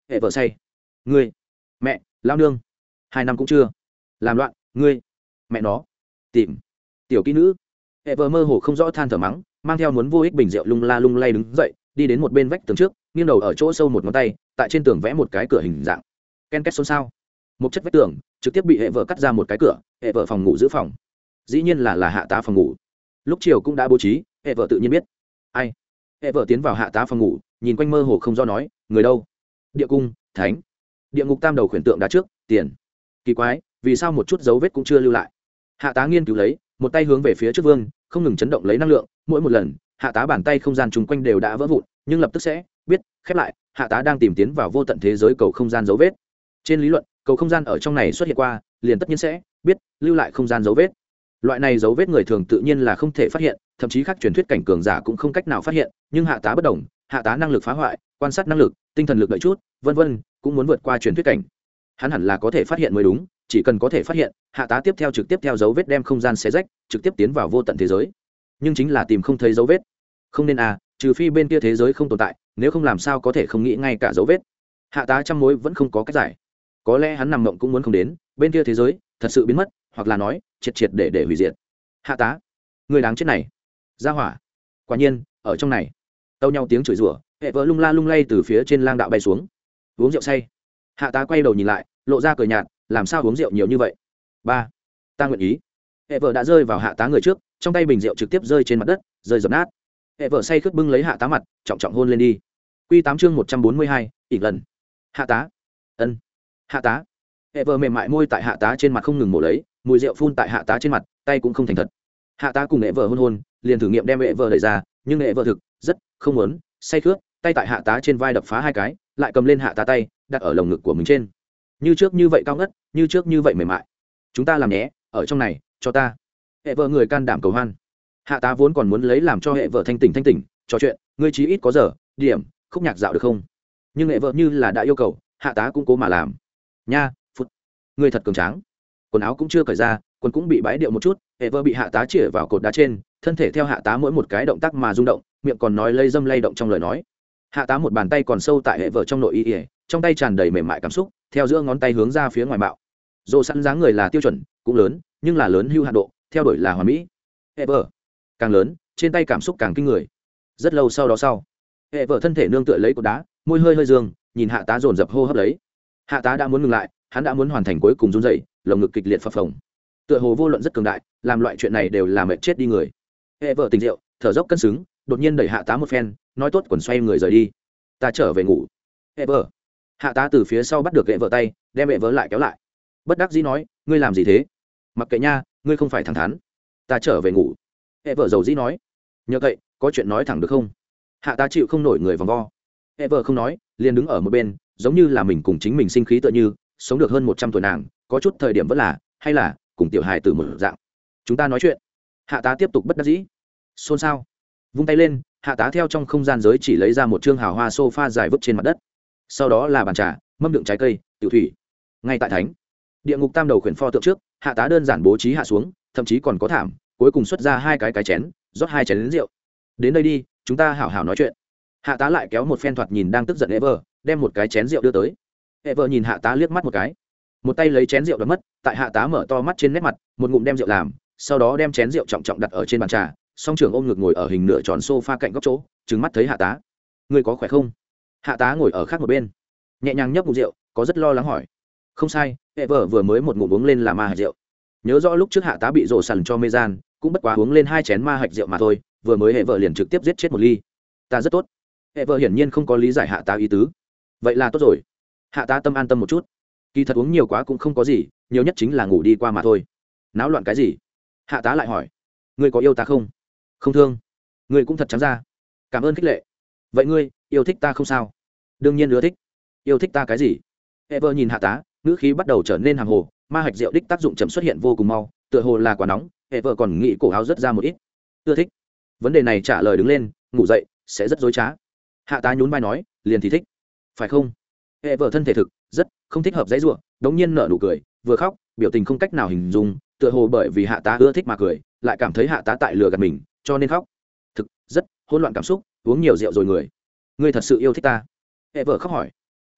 hệ vợ say. Ngươi, mẹ, lao nương, hai năm cũng chưa làm loạn. Ngươi, mẹ nó, tìm tiểu kỹ nữ. Hệ vợ mơ hồ không rõ than thở mắng, mang theo muốn vô ích bình rượu lung la lung lay đứng dậy, đi đến một bên vách tường trước, nghiêng đầu ở chỗ sâu một ngón tay tại trên tường vẽ một cái cửa hình dạng. Ken két xôn xao, một chất vách tường trực tiếp bị hệ vợ cắt ra một cái cửa. Hệ vợ phòng ngủ giữ phòng, dĩ nhiên là là hạ tá phòng ngủ. Lúc chiều cũng đã bố trí, hệ vợ tự nhiên biết. Ai? Hệ vợ tiến vào hạ tá phòng ngủ, nhìn quanh mơ hồ không do nói, người đâu? Địa cung, thánh, địa ngục tam đầu khuyển tượng đá trước, tiền. Kỳ quái, vì sao một chút dấu vết cũng chưa lưu lại? Hạ tá nghiên cứu lấy, một tay hướng về phía trước vương, không ngừng chấn động lấy năng lượng. Mỗi một lần, hạ tá bàn tay không gian chung quanh đều đã vỡ vụn, nhưng lập tức sẽ biết khép lại. Hạ tá đang tìm tiến vào vô tận thế giới cầu không gian dấu vết. Trên lý luận, cầu không gian ở trong này xuất hiện qua, liền tất nhiên sẽ biết lưu lại không gian dấu vết. Loại này dấu vết người thường tự nhiên là không thể phát hiện, thậm chí khác truyền thuyết cảnh cường giả cũng không cách nào phát hiện, nhưng hạ tá bất đồng, hạ tá năng lực phá hoại, quan sát năng lực, tinh thần lực đợi chút, vân vân, cũng muốn vượt qua truyền thuyết cảnh. Hắn hẳn là có thể phát hiện mới đúng, chỉ cần có thể phát hiện, hạ tá tiếp theo trực tiếp theo dấu vết đem không gian xé rách, trực tiếp tiến vào vô tận thế giới. Nhưng chính là tìm không thấy dấu vết. Không nên à, trừ phi bên kia thế giới không tồn tại, nếu không làm sao có thể không nghĩ ngay cả dấu vết. Hạ tá trăm mối vẫn không có cách giải. Có lẽ hắn nằm mộng cũng muốn không đến, bên kia thế giới thật sự biến mất, hoặc là nói, triệt triệt để để hủy diệt. Hạ tá, người đáng chết này, ra hỏa. Quả nhiên, ở trong này, tâu nhau tiếng chửi rủa, hệ vợ lung la lung lay từ phía trên lang đạo bay xuống. Uống rượu say. Hạ tá quay đầu nhìn lại, lộ ra cười nhạt, làm sao uống rượu nhiều như vậy? Ba, ta nguyện ý. Hệ vợ đã rơi vào hạ tá người trước, trong tay bình rượu trực tiếp rơi trên mặt đất, rơi dập nát. Hệ vợ say khướt bưng lấy hạ tá mặt, trọng trọng hôn lên đi. Quy tám chương một trăm bốn mươi hai, ỉ lần. Hạ tá, ân, hạ tá. Hệ vợ mềm mại môi tại hạ tá trên mặt không ngừng mổ lấy, mùi rượu phun tại hạ tá trên mặt, tay cũng không thành thật. Hạ tá cùng hệ vợ hôn hôn, liền thử nghiệm đem hệ vợ đẩy ra, nhưng hệ vợ thực rất không muốn, say khướt, tay tại hạ tá trên vai đập phá hai cái, lại cầm lên hạ tá tay, đặt ở lồng ngực của mình trên. Như trước như vậy cao ngất, như trước như vậy mềm mại. Chúng ta làm nhé, ở trong này, cho ta. Hệ vợ người can đảm cầu hoan. Hạ tá vốn còn muốn lấy làm cho hệ vợ thanh tỉnh thanh tỉnh, trò chuyện, ngươi chí ít có giờ, điểm, khúc nhạc dạo được không? Nhưng hệ vợ như là đã yêu cầu, hạ tá cũng cố mà làm. Nha, phút, ngươi thật cường tráng. Quần áo cũng chưa cởi ra, quần cũng bị bãi điệu một chút, hệ vợ bị hạ tá chĩa vào cột đá trên, thân thể theo hạ tá mỗi một cái động tác mà rung động, miệng còn nói lây dâm lay động trong lời nói. Hạ tá một bàn tay còn sâu tại hệ vợ trong nội y ỉa, trong tay tràn đầy mềm mại cảm xúc, theo giữa ngón tay hướng ra phía ngoài bạo. Dồ sẵn dáng người là tiêu chuẩn, cũng lớn, nhưng là lớn hưu hạ độ, theo đuổi là hoàn mỹ. Hệ vợ càng lớn, trên tay cảm xúc càng kinh người. Rất lâu sau đó sau, hệ vợ thân thể nương tựa lấy cột đá, môi hơi hơi dương, nhìn hạ tá dồn dập hô hấp lấy. Hạ tá đã muốn ngừng lại, hắn đã muốn hoàn thành cuối cùng run rẩy, lồng ngực kịch liệt phập phồng. Tựa hồ vô luận rất cường đại, làm loại chuyện này đều là mệt chết đi người. Hệ vợ tỉnh rượu, thở dốc cân xứng, đột nhiên đẩy hạ tá một phen, nói tốt quần xoay người rời đi. Ta trở về ngủ. Hệ vợ. Hạ tá từ phía sau bắt được hệ vợ tay, đem hệ vợ lại kéo lại. Bất đắc dĩ nói, ngươi làm gì thế? Mặc kệ nha, ngươi không phải thẳng thắn. Ta trở về ngủ. Hệ vợ dầu dĩ nói. Nhờ vậy, có chuyện nói thẳng được không? Hạ tá chịu không nổi người vòng vo. Hệ vợ không nói, liền đứng ở một bên, giống như là mình cùng chính mình sinh khí tựa như, sống được hơn một trăm tuổi nàng, có chút thời điểm vẫn là, hay là cùng tiểu hài từ một dạng. Chúng ta nói chuyện. Hạ tá tiếp tục bất đắc dĩ. Xôn xao. Vung tay lên, hạ tá theo trong không gian giới chỉ lấy ra một chương hào hoa sofa dài vứt trên mặt đất. Sau đó là bàn trà, mâm đựng trái cây, tiểu thủy. Ngay tại thánh địa ngục tam đầu khuyển pho tượng trước, hạ tá đơn giản bố trí hạ xuống, thậm chí còn có thảm, cuối cùng xuất ra hai cái cái chén, rót hai chén đến rượu. Đến đây đi, chúng ta hảo hảo nói chuyện. Hạ tá lại kéo một phen thoạt nhìn đang tức giận Ever, đem một cái chén rượu đưa tới. Ever nhìn hạ tá liếc mắt một cái, một tay lấy chén rượu đập mất, tại hạ tá mở to mắt trên nét mặt, một ngụm đem rượu làm, sau đó đem chén rượu trọng trọng đặt ở trên bàn trà, song trưởng ôm ngực ngồi ở hình nửa tròn sofa cạnh góc chỗ, trừng mắt thấy hạ tá. Ngươi có khỏe không? Hạ tá ngồi ở khác một bên, nhẹ nhàng nhấp ngụm rượu, có rất lo lắng hỏi. Không sai, Ever vừa mới một ngụm uống lên là ma hạch rượu. Nhớ rõ lúc trước hạ tá bị rồ sằn cho mê gian, cũng bất quá uống lên hai chén ma hạch rượu mà thôi, vừa mới Ever liền trực tiếp giết chết một ly. Ta rất tốt. Ever hiển nhiên không có lý giải hạ tá ý tứ. Vậy là tốt rồi. Hạ tá tâm an tâm một chút. Kỳ thật uống nhiều quá cũng không có gì, nhiều nhất chính là ngủ đi qua mà thôi. Náo loạn cái gì? Hạ tá lại hỏi. Ngươi có yêu ta không? Không thương. Ngươi cũng thật trắng ra. Cảm ơn khích lệ. Vậy ngươi yêu thích ta không sao? Đương nhiên ưa thích. Yêu thích ta cái gì? Ever nhìn hạ tá, ngữ khí bắt đầu trở nên hàng hồ, ma hạch rượu đích tác dụng chậm xuất hiện vô cùng mau, tựa hồ là quá nóng. Ever còn nghĩ cổ áo rất ra một ít. Ưa thích. Vấn đề này trả lời đứng lên, ngủ dậy sẽ rất dối trá. Hạ tá nhún vai nói, liền thì thích, phải không? Ever thân thể thực rất không thích hợp dãy rủa, đống nhiên nở nụ cười, vừa khóc, biểu tình không cách nào hình dung, tựa hồ bởi vì hạ tá ưa thích mà cười, lại cảm thấy hạ tá tại lừa gạt mình, cho nên khóc. Thực rất hỗn loạn cảm xúc, uống nhiều rượu rồi người. Ngươi thật sự yêu thích ta? Ever khóc hỏi.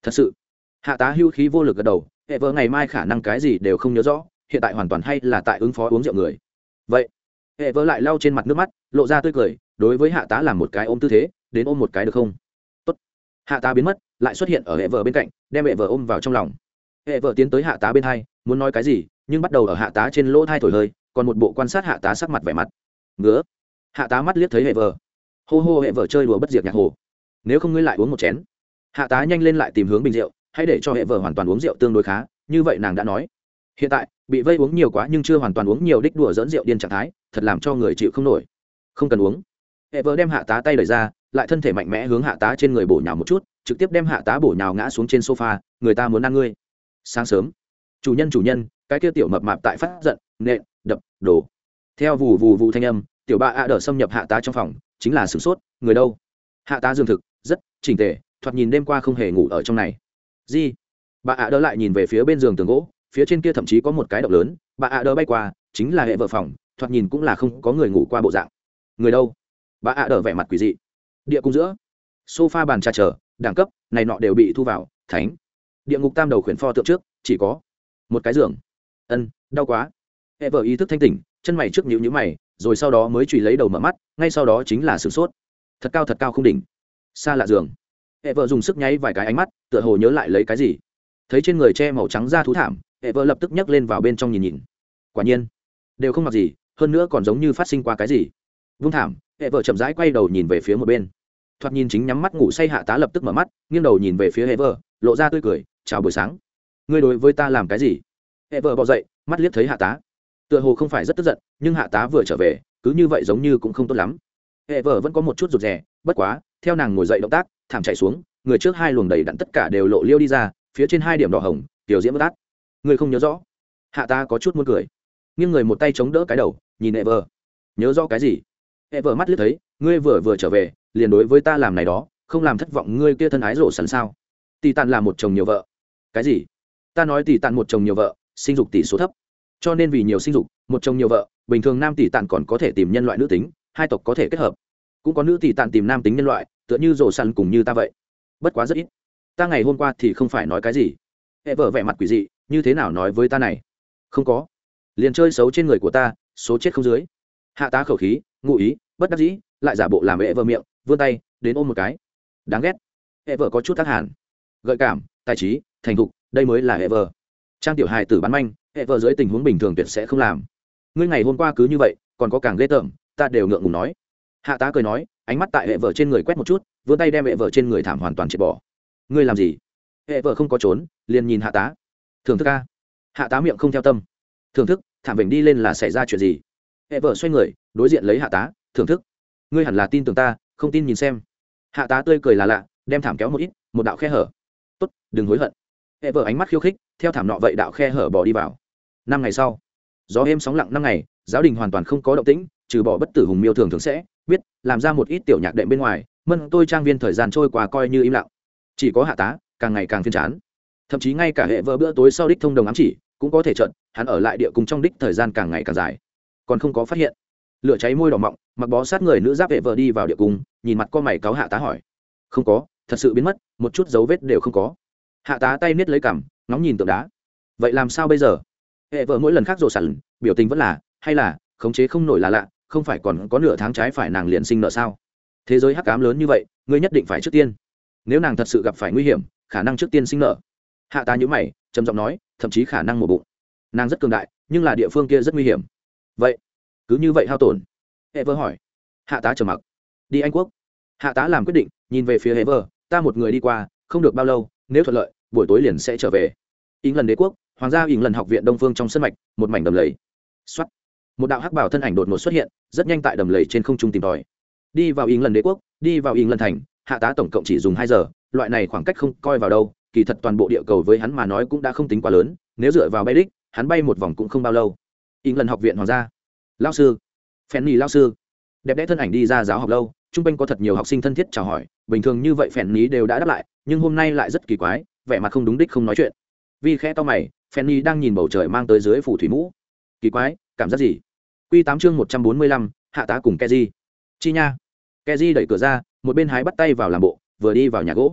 thật sự. Hạ tá hưu khí vô lực gật đầu. Hệ vợ ngày mai khả năng cái gì đều không nhớ rõ, hiện tại hoàn toàn hay là tại ứng phó uống rượu người. Vậy, hệ vợ lại lau trên mặt nước mắt, lộ ra tươi cười, đối với hạ tá làm một cái ôm tư thế, đến ôm một cái được không? Tốt. Hạ tá biến mất, lại xuất hiện ở hệ vợ bên cạnh, đem hệ vợ ôm vào trong lòng. Hệ vợ tiến tới hạ tá bên hai, muốn nói cái gì, nhưng bắt đầu ở hạ tá trên lỗ thai thổi hơi, còn một bộ quan sát hạ tá sắc mặt vẻ mặt. Ngứa. Hạ tá mắt liếc thấy hệ vợ. Hô hô, hệ vợ chơi đùa bất diệt nhạc hồ. Nếu không ngươi lại uống một chén. Hạ tá nhanh lên lại tìm hướng bình rượu, hãy để cho hệ vợ hoàn toàn uống rượu tương đối khá, như vậy nàng đã nói. Hiện tại, bị vây uống nhiều quá nhưng chưa hoàn toàn uống nhiều đích đùa dỡn rượu điên trạng thái, thật làm cho người chịu không nổi. Không cần uống. Hệ vợ đem hạ tá tay đẩy ra, lại thân thể mạnh mẽ hướng hạ tá trên người bổ nhào một chút, trực tiếp đem hạ tá bổ nhào ngã xuống trên sofa. Người ta muốn ăn ngươi. Sáng sớm, chủ nhân chủ nhân, cái kia tiểu mập mạp tại phát giận, nện, đập, đổ. Theo vù vù vù thanh âm, tiểu ba ạ đỡ xâm nhập hạ tá trong phòng, chính là sửng sốt, người đâu? Hạ tá dương thực, rất chỉnh tề, thoạt nhìn đêm qua không hề ngủ ở trong này. Gì? Bà ạ đỡ lại nhìn về phía bên giường tường gỗ, phía trên kia thậm chí có một cái động lớn. Bà ạ đỡ bay qua, chính là hệ vợ phòng, thoạt nhìn cũng là không có người ngủ qua bộ dạng. Người đâu? Bà ạ đỡ vẻ mặt quỷ dị. Địa cung giữa, sofa bàn trà chờ, đẳng cấp này nọ đều bị thu vào. Thánh, địa ngục tam đầu khuyển pho tượng trước, chỉ có một cái giường. Ân, đau quá. Hệ vợ ý thức thanh tỉnh, chân mày trước nhíu nhíu mày, rồi sau đó mới chùy lấy đầu mở mắt, ngay sau đó chính là sửng sốt. Thật cao thật cao không đỉnh, xa lạ giường. Hệ vợ dùng sức nháy vài cái ánh mắt, tựa hồ nhớ lại lấy cái gì. Thấy trên người che màu trắng da thú thảm, hệ vợ lập tức nhấc lên vào bên trong nhìn nhìn. Quả nhiên đều không mặc gì, hơn nữa còn giống như phát sinh qua cái gì. Vung thảm, hệ vợ chậm rãi quay đầu nhìn về phía một bên. Thoạt nhìn chính nhắm mắt ngủ say hạ tá lập tức mở mắt, nghiêng đầu nhìn về phía hệ vợ, lộ ra tươi cười, chào buổi sáng. Ngươi đối với ta làm cái gì? Hệ vợ bò dậy, mắt liếc thấy hạ tá, tựa hồ không phải rất tức giận, nhưng hạ tá vừa trở về, cứ như vậy giống như cũng không tốt lắm. Hệ vợ vẫn có một chút rụt rè, bất quá theo nàng ngồi dậy động tác, thảm chạy xuống, người trước hai luồng đầy đặn tất cả đều lộ liêu đi ra, phía trên hai điểm đỏ hồng, tiểu diễm bất át. Người không nhớ rõ? Hạ tá có chút muốn cười, nghiêng người một tay chống đỡ cái đầu, nhìn hệ vợ. Nhớ rõ cái gì? Hệ vợ mắt liếc thấy, ngươi vừa vừa trở về, liền đối với ta làm này đó, không làm thất vọng ngươi kia thân ái rộ sẵn sao? Tỷ tàn là một chồng nhiều vợ. Cái gì? Ta nói tỷ tàn một chồng nhiều vợ, sinh dục tỷ số thấp, cho nên vì nhiều sinh dục, một chồng nhiều vợ, bình thường nam tỷ tàn còn có thể tìm nhân loại nữ tính, hai tộc có thể kết hợp, cũng có nữ tỷ tàn tìm nam tính nhân loại, tựa như rộ sẵn cùng như ta vậy, bất quá rất ít. Ta ngày hôm qua thì không phải nói cái gì. Hệ vợ vẻ mặt quỷ dị, như thế nào nói với ta này? Không có, liền chơi xấu trên người của ta, số chết không dưới. Hạ tá khẩu khí, ngụ ý, bất đắc dĩ, lại giả bộ làm hệ vợ miệng, vươn tay đến ôm một cái. Đáng ghét. Hệ vợ có chút tác hàn, gợi cảm, tài trí, thành thục, đây mới là hệ vợ. Trang tiểu hài tử bán manh, hệ vợ dưới tình huống bình thường tuyệt sẽ không làm. Ngươi ngày hôm qua cứ như vậy, còn có càng ghê tởm, ta đều ngượng ngùng nói. Hạ tá cười nói, ánh mắt tại hệ vợ trên người quét một chút, vươn tay đem hệ vợ trên người thảm hoàn toàn triệt bỏ. Ngươi làm gì? Hệ vợ không có trốn, liền nhìn hạ tá. Thưởng thức a. Hạ tá miệng không theo tâm. Thưởng thức, thảm vểnh đi lên là xảy ra chuyện gì? Hệ vợ xoay người, đối diện lấy hạ tá, thưởng thức. Ngươi hẳn là tin tưởng ta, không tin nhìn xem. Hạ tá tươi cười là lạ, đem thảm kéo một ít, một đạo khe hở. Tốt, đừng hối hận. Hệ vợ ánh mắt khiêu khích, theo thảm nọ vậy đạo khe hở bỏ đi vào. Năm ngày sau, gió êm sóng lặng năm ngày, giáo đình hoàn toàn không có động tĩnh, trừ bỏ bất tử hùng miêu thường thường sẽ biết làm ra một ít tiểu nhạc đệm bên ngoài, mân tôi trang viên thời gian trôi qua coi như im lặng. Chỉ có hạ tá càng ngày càng phiền chán, thậm chí ngay cả hệ vợ bữa tối sau đích thông đồng ám chỉ cũng có thể trận hắn ở lại địa cùng trong đích thời gian càng ngày càng dài, còn không có phát hiện. Lửa cháy môi đỏ mọng, mặc bó sát người nữ giáp hệ vợ đi vào địa cung, nhìn mặt co mày cáu hạ tá hỏi. Không có, thật sự biến mất, một chút dấu vết đều không có. Hạ tá tay niết lấy cằm, ngóng nhìn tượng đá. Vậy làm sao bây giờ? Hệ vợ mỗi lần khác rồ sẵn, biểu tình vẫn là hay là khống chế không nổi là lạ, không phải còn có nửa tháng trái phải nàng liền sinh nợ sao? Thế giới hắc ám lớn như vậy, ngươi nhất định phải trước tiên. Nếu nàng thật sự gặp phải nguy hiểm, khả năng trước tiên sinh nợ. Hạ tá nhíu mày, trầm giọng nói, thậm chí khả năng mổ bụng. Nàng rất cường đại, nhưng là địa phương kia rất nguy hiểm. Vậy, cứ như vậy hao tổn? Hệ vợ hỏi. Hạ tá trầm mặc. Đi Anh quốc. Hạ tá làm quyết định, nhìn về phía hệ vợ, ta một người đi qua, không được bao lâu, nếu thuận lợi, buổi tối liền sẽ trở về. Ỉng lần đế quốc, hoàng gia Ỉng lần học viện đông phương trong sân mạch, một mảnh đầm lầy. Soát. Một đạo hắc bảo thân ảnh đột ngột xuất hiện, rất nhanh tại đầm lầy trên không trung tìm tòi. Đi vào Ỉng lần đế quốc, đi vào Ỉng lần thành, hạ tá tổng cộng chỉ dùng hai giờ, loại này khoảng cách không coi vào đâu, kỳ thật toàn bộ địa cầu với hắn mà nói cũng đã không tính quá lớn, nếu dựa vào bay đích, hắn bay một vòng cũng không bao lâu. Ỉng lần học viện hoàng gia. Lão sư, Phèn Nhì lão sư. Đẹp đẽ thân ảnh đi ra giáo học lâu, trung quanh có thật nhiều học sinh thân thiết chào hỏi, bình thường như vậy Phèn Nhì đều đã đáp lại, nhưng hôm nay lại rất kỳ quái, vẻ mặt không đúng đích không nói chuyện. Vì khẽ to mày, Phèn Nhì đang nhìn bầu trời mang tới dưới phủ thủy mũ. Kỳ quái, cảm giác gì? Quy tám chương một trăm bốn mươi lăm, hạ tá cùng Keji. Chi nha. Keji đẩy cửa ra, một bên hái bắt tay vào làm bộ, vừa đi vào nhà gỗ.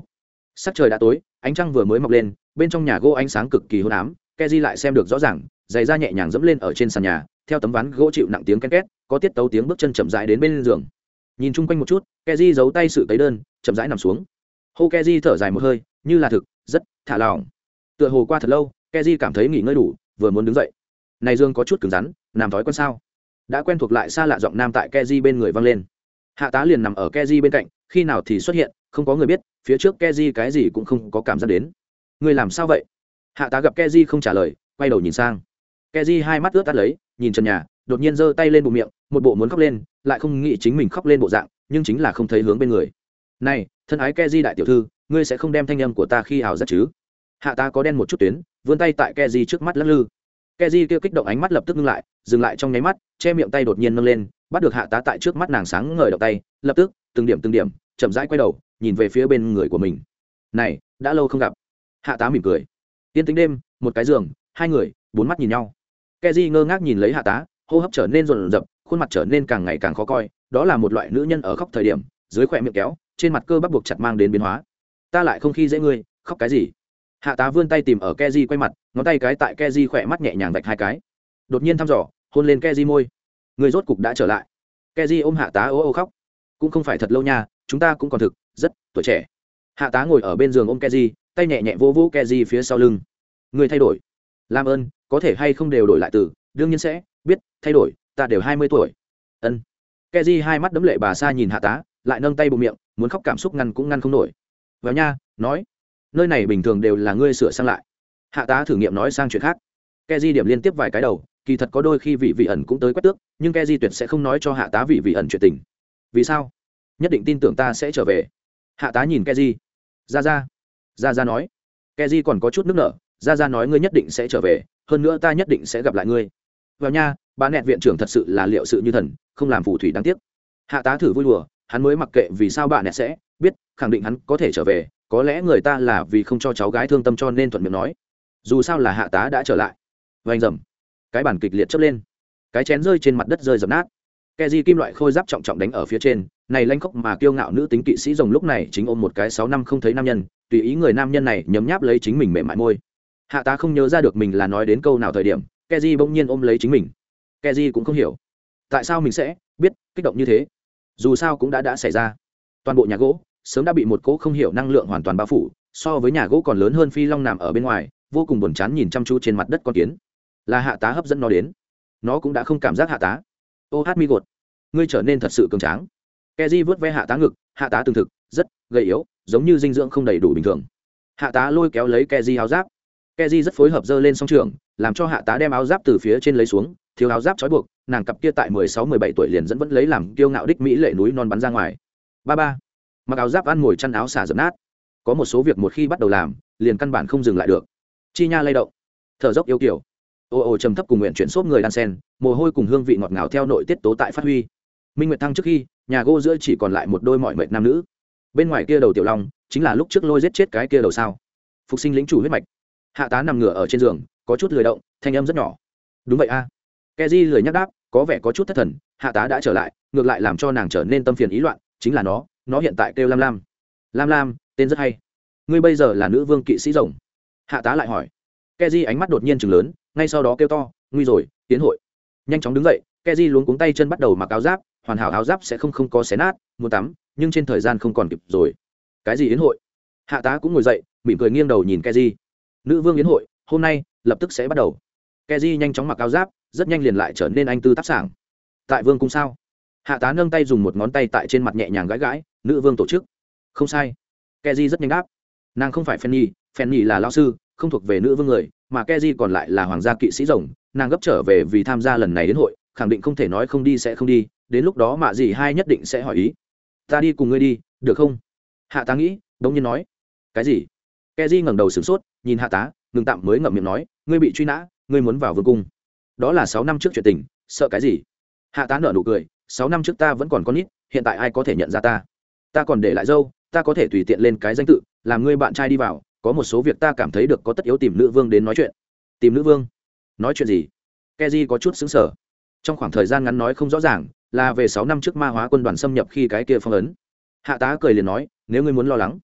Sắc trời đã tối, ánh trăng vừa mới mọc lên, bên trong nhà gỗ ánh sáng cực kỳ hôn ám. Keji lại xem được rõ ràng, giày da nhẹ nhàng dẫm lên ở trên sàn nhà, theo tấm ván gỗ chịu nặng tiếng ken két, có tiết tấu tiếng bước chân chậm rãi đến bên giường. Nhìn chung quanh một chút, Keji giấu tay sự tấy đơn, chậm rãi nằm xuống. Hô Keji thở dài một hơi, như là thực, rất thả lỏng. Tựa hồ qua thật lâu, Keji cảm thấy nghỉ ngơi đủ, vừa muốn đứng dậy. Này giường có chút cứng rắn, làm thói quen sao? Đã quen thuộc lại xa lạ giọng nam tại Keji bên người vang lên. Hạ tá liền nằm ở Keji bên cạnh, khi nào thì xuất hiện, không có người biết, phía trước Keji cái gì cũng không có cảm giác đến. Người làm sao vậy? Hạ tá gặp Keji không trả lời, quay đầu nhìn sang. Keji hai mắt ướt át lấy, nhìn trần nhà, đột nhiên giơ tay lên bụng miệng, một bộ muốn khóc lên, lại không nghĩ chính mình khóc lên bộ dạng, nhưng chính là không thấy hướng bên người. Này, thân ái Keji đại tiểu thư, ngươi sẽ không đem thanh âm của ta khi ảo giác chứ? Hạ tá có đen một chút tuyến, vươn tay tại Keji trước mắt lắc lư. Keji kia kích động ánh mắt lập tức ngưng lại, dừng lại trong nháy mắt, che miệng tay đột nhiên nâng lên, bắt được hạ tá tại trước mắt nàng sáng ngời động tay, lập tức, từng điểm từng điểm, chậm rãi quay đầu, nhìn về phía bên người của mình. Này, đã lâu không gặp. Hạ tá mỉm cười. Tiên tính đêm, một cái giường, hai người, bốn mắt nhìn nhau. Keji ngơ ngác nhìn lấy hạ tá, hô hấp trở nên rồn rập, khuôn mặt trở nên càng ngày càng khó coi, đó là một loại nữ nhân ở khóc thời điểm, dưới khóe miệng kéo, trên mặt cơ bắp buộc chặt mang đến biến hóa. Ta lại không khi dễ ngươi, khóc cái gì? Hạ tá vươn tay tìm ở Keji quay mặt, ngón tay cái tại Keji khỏe mắt nhẹ nhàng vạch hai cái. Đột nhiên thăm dò, hôn lên Keji môi. Người rốt cục đã trở lại. Keji ôm hạ tá ô ô khóc. Cũng không phải thật lâu nha, chúng ta cũng còn thực rất tuổi trẻ. Hạ tá ngồi ở bên giường ôm Keji, tay nhẹ nhẹ vô vô Keji phía sau lưng. Người thay đổi. Làm ơn, có thể hay không đều đổi lại từ, đương nhiên sẽ biết thay đổi, ta đều hai mươi tuổi. Ân. Keji hai mắt đẫm lệ bà sa nhìn hạ tá, lại nâng tay bụng miệng, muốn khóc cảm xúc ngăn cũng ngăn không nổi. Vào nha, nói, nơi này bình thường đều là ngươi sửa sang lại. Hạ tá thử nghiệm nói sang chuyện khác. Keji điểm liên tiếp vài cái đầu, kỳ thật có đôi khi vị vị ẩn cũng tới quét tước, nhưng Keji tuyệt sẽ không nói cho hạ tá vị vị ẩn chuyện tình. Vì sao? Nhất định tin tưởng ta sẽ trở về. Hạ tá nhìn Keji. Ra ra. Ra ra nói. Keji còn có chút nước nở. Ra ra nói ngươi nhất định sẽ trở về, hơn nữa ta nhất định sẽ gặp lại ngươi. Vào nha, bà nẹt viện trưởng thật sự là liệu sự như thần, không làm phù thủy đáng tiếc. Hạ tá thử vui đùa, hắn mới mặc kệ vì sao bà nẹt sẽ biết, khẳng định hắn có thể trở về, có lẽ người ta là vì không cho cháu gái thương tâm cho nên thuận miệng nói. Dù sao là hạ tá đã trở lại. Vành rầm, cái bàn kịch liệt chớp lên, cái chén rơi trên mặt đất rơi dập nát. Keji kim loại khôi giáp trọng trọng đánh ở phía trên, này lanh khốc mà kiêu ngạo nữ tính kỵ sĩ rồng lúc này chính ôm một cái sáu năm không thấy nam nhân, tùy ý người nam nhân này nhấm nháp lấy chính mình mềm mại môi. Hạ tá không nhớ ra được mình là nói đến câu nào thời điểm, Keji bỗng nhiên ôm lấy chính mình. Keji cũng không hiểu tại sao mình sẽ biết kích động như thế, dù sao cũng đã đã xảy ra. Toàn bộ nhà gỗ sớm đã bị một cỗ không hiểu năng lượng hoàn toàn bao phủ, so với nhà gỗ còn lớn hơn phi long nằm ở bên ngoài, vô cùng buồn chán nhìn chăm chú trên mặt đất con kiến. Là hạ tá hấp dẫn nó đến, nó cũng đã không cảm giác hạ tá. Ô hát mi gột, ngươi trở nên thật sự cường tráng. Keji vớt ve hạ tá ngực, hạ tá từng thực rất gầy yếu, giống như dinh dưỡng không đầy đủ bình thường. Hạ tá lôi kéo lấy Keji áo giáp. Keji rất phối hợp giơ lên song trường, làm cho hạ tá đem áo giáp từ phía trên lấy xuống, thiếu áo giáp trói buộc, nàng cặp kia tại mười sáu mười bảy tuổi liền dẫn vẫn lấy làm kiêu ngạo đích mỹ lệ núi non bắn ra ngoài. Ba ba. Mặc áo giáp ăn ngồi chăn áo xả dập nát. Có một số việc một khi bắt đầu làm, liền căn bản không dừng lại được. Chi nha lay động, thở dốc yêu kiều. Ô ô trầm thấp cùng nguyện chuyển xốp người đan sen, mồ hôi cùng hương vị ngọt ngào theo nội tiết tố tại phát huy. Minh Nguyệt thăng trước khi, nhà gỗ giữa chỉ còn lại một đôi mọi mệt nam nữ. Bên ngoài kia đầu tiểu long, chính là lúc trước lôi giết chết cái kia đầu sao. Phục sinh lĩnh chủ huyết mạch. Hạ tá nằm ngửa ở trên giường, có chút lười động, thanh âm rất nhỏ. Đúng vậy a. À. Keji lười nhắc đáp, có vẻ có chút thất thần. Hạ tá đã trở lại, ngược lại làm cho nàng trở nên tâm phiền ý loạn, chính là nó, nó hiện tại kêu Lam Lam. Lam Lam, tên rất hay. Ngươi bây giờ là nữ vương kỵ sĩ rồng. Hạ tá lại hỏi. Keji ánh mắt đột nhiên trừng lớn, ngay sau đó kêu to, nguy rồi, tiến hội. Nhanh chóng đứng dậy, Keji luống cuống tay chân bắt đầu mặc áo giáp, hoàn hảo áo giáp sẽ không không có xé nát, muốn tắm, nhưng trên thời gian không còn kịp rồi. Cái gì yến hội? Hạ tá cũng ngồi dậy, mỉm cười nghiêng đầu nhìn Keji. Nữ vương yến hội, hôm nay, lập tức sẽ bắt đầu. Keji nhanh chóng mặc áo giáp, rất nhanh liền lại trở nên anh tư tác sảng. Tại vương cung sao? Hạ tá nâng tay dùng một ngón tay tại trên mặt nhẹ nhàng gãi gãi, nữ vương tổ chức. Không sai. Keji rất nhanh đáp. Nàng không phải Fanny, Fanny là lão sư, không thuộc về nữ vương người, mà Keji còn lại là hoàng gia kỵ sĩ rồng, nàng gấp trở về vì tham gia lần này đến hội, khẳng định không thể nói không đi sẽ không đi, đến lúc đó mạ gì hai nhất định sẽ hỏi ý. Ta đi cùng ngươi đi, được không? Hạ tá nghĩ, đống nhiên nói. Cái gì? Keji ngẩng đầu sửng sốt, nhìn hạ tá, ngừng tạm mới ngậm miệng nói, ngươi bị truy nã, ngươi muốn vào vương cung. Đó là sáu năm trước chuyện tình, sợ cái gì? Hạ tá nở nụ cười, sáu năm trước ta vẫn còn con nít, hiện tại ai có thể nhận ra ta? Ta còn để lại dâu, ta có thể tùy tiện lên cái danh tự, làm ngươi bạn trai đi vào, có một số việc ta cảm thấy được có tất yếu tìm nữ vương đến nói chuyện. Tìm nữ vương? Nói chuyện gì? Keji có chút sững sờ. Trong khoảng thời gian ngắn nói không rõ ràng, là về sáu năm trước ma hóa quân đoàn xâm nhập khi cái kia phong ấn. Hạ tá cười liền nói, nếu ngươi muốn lo lắng.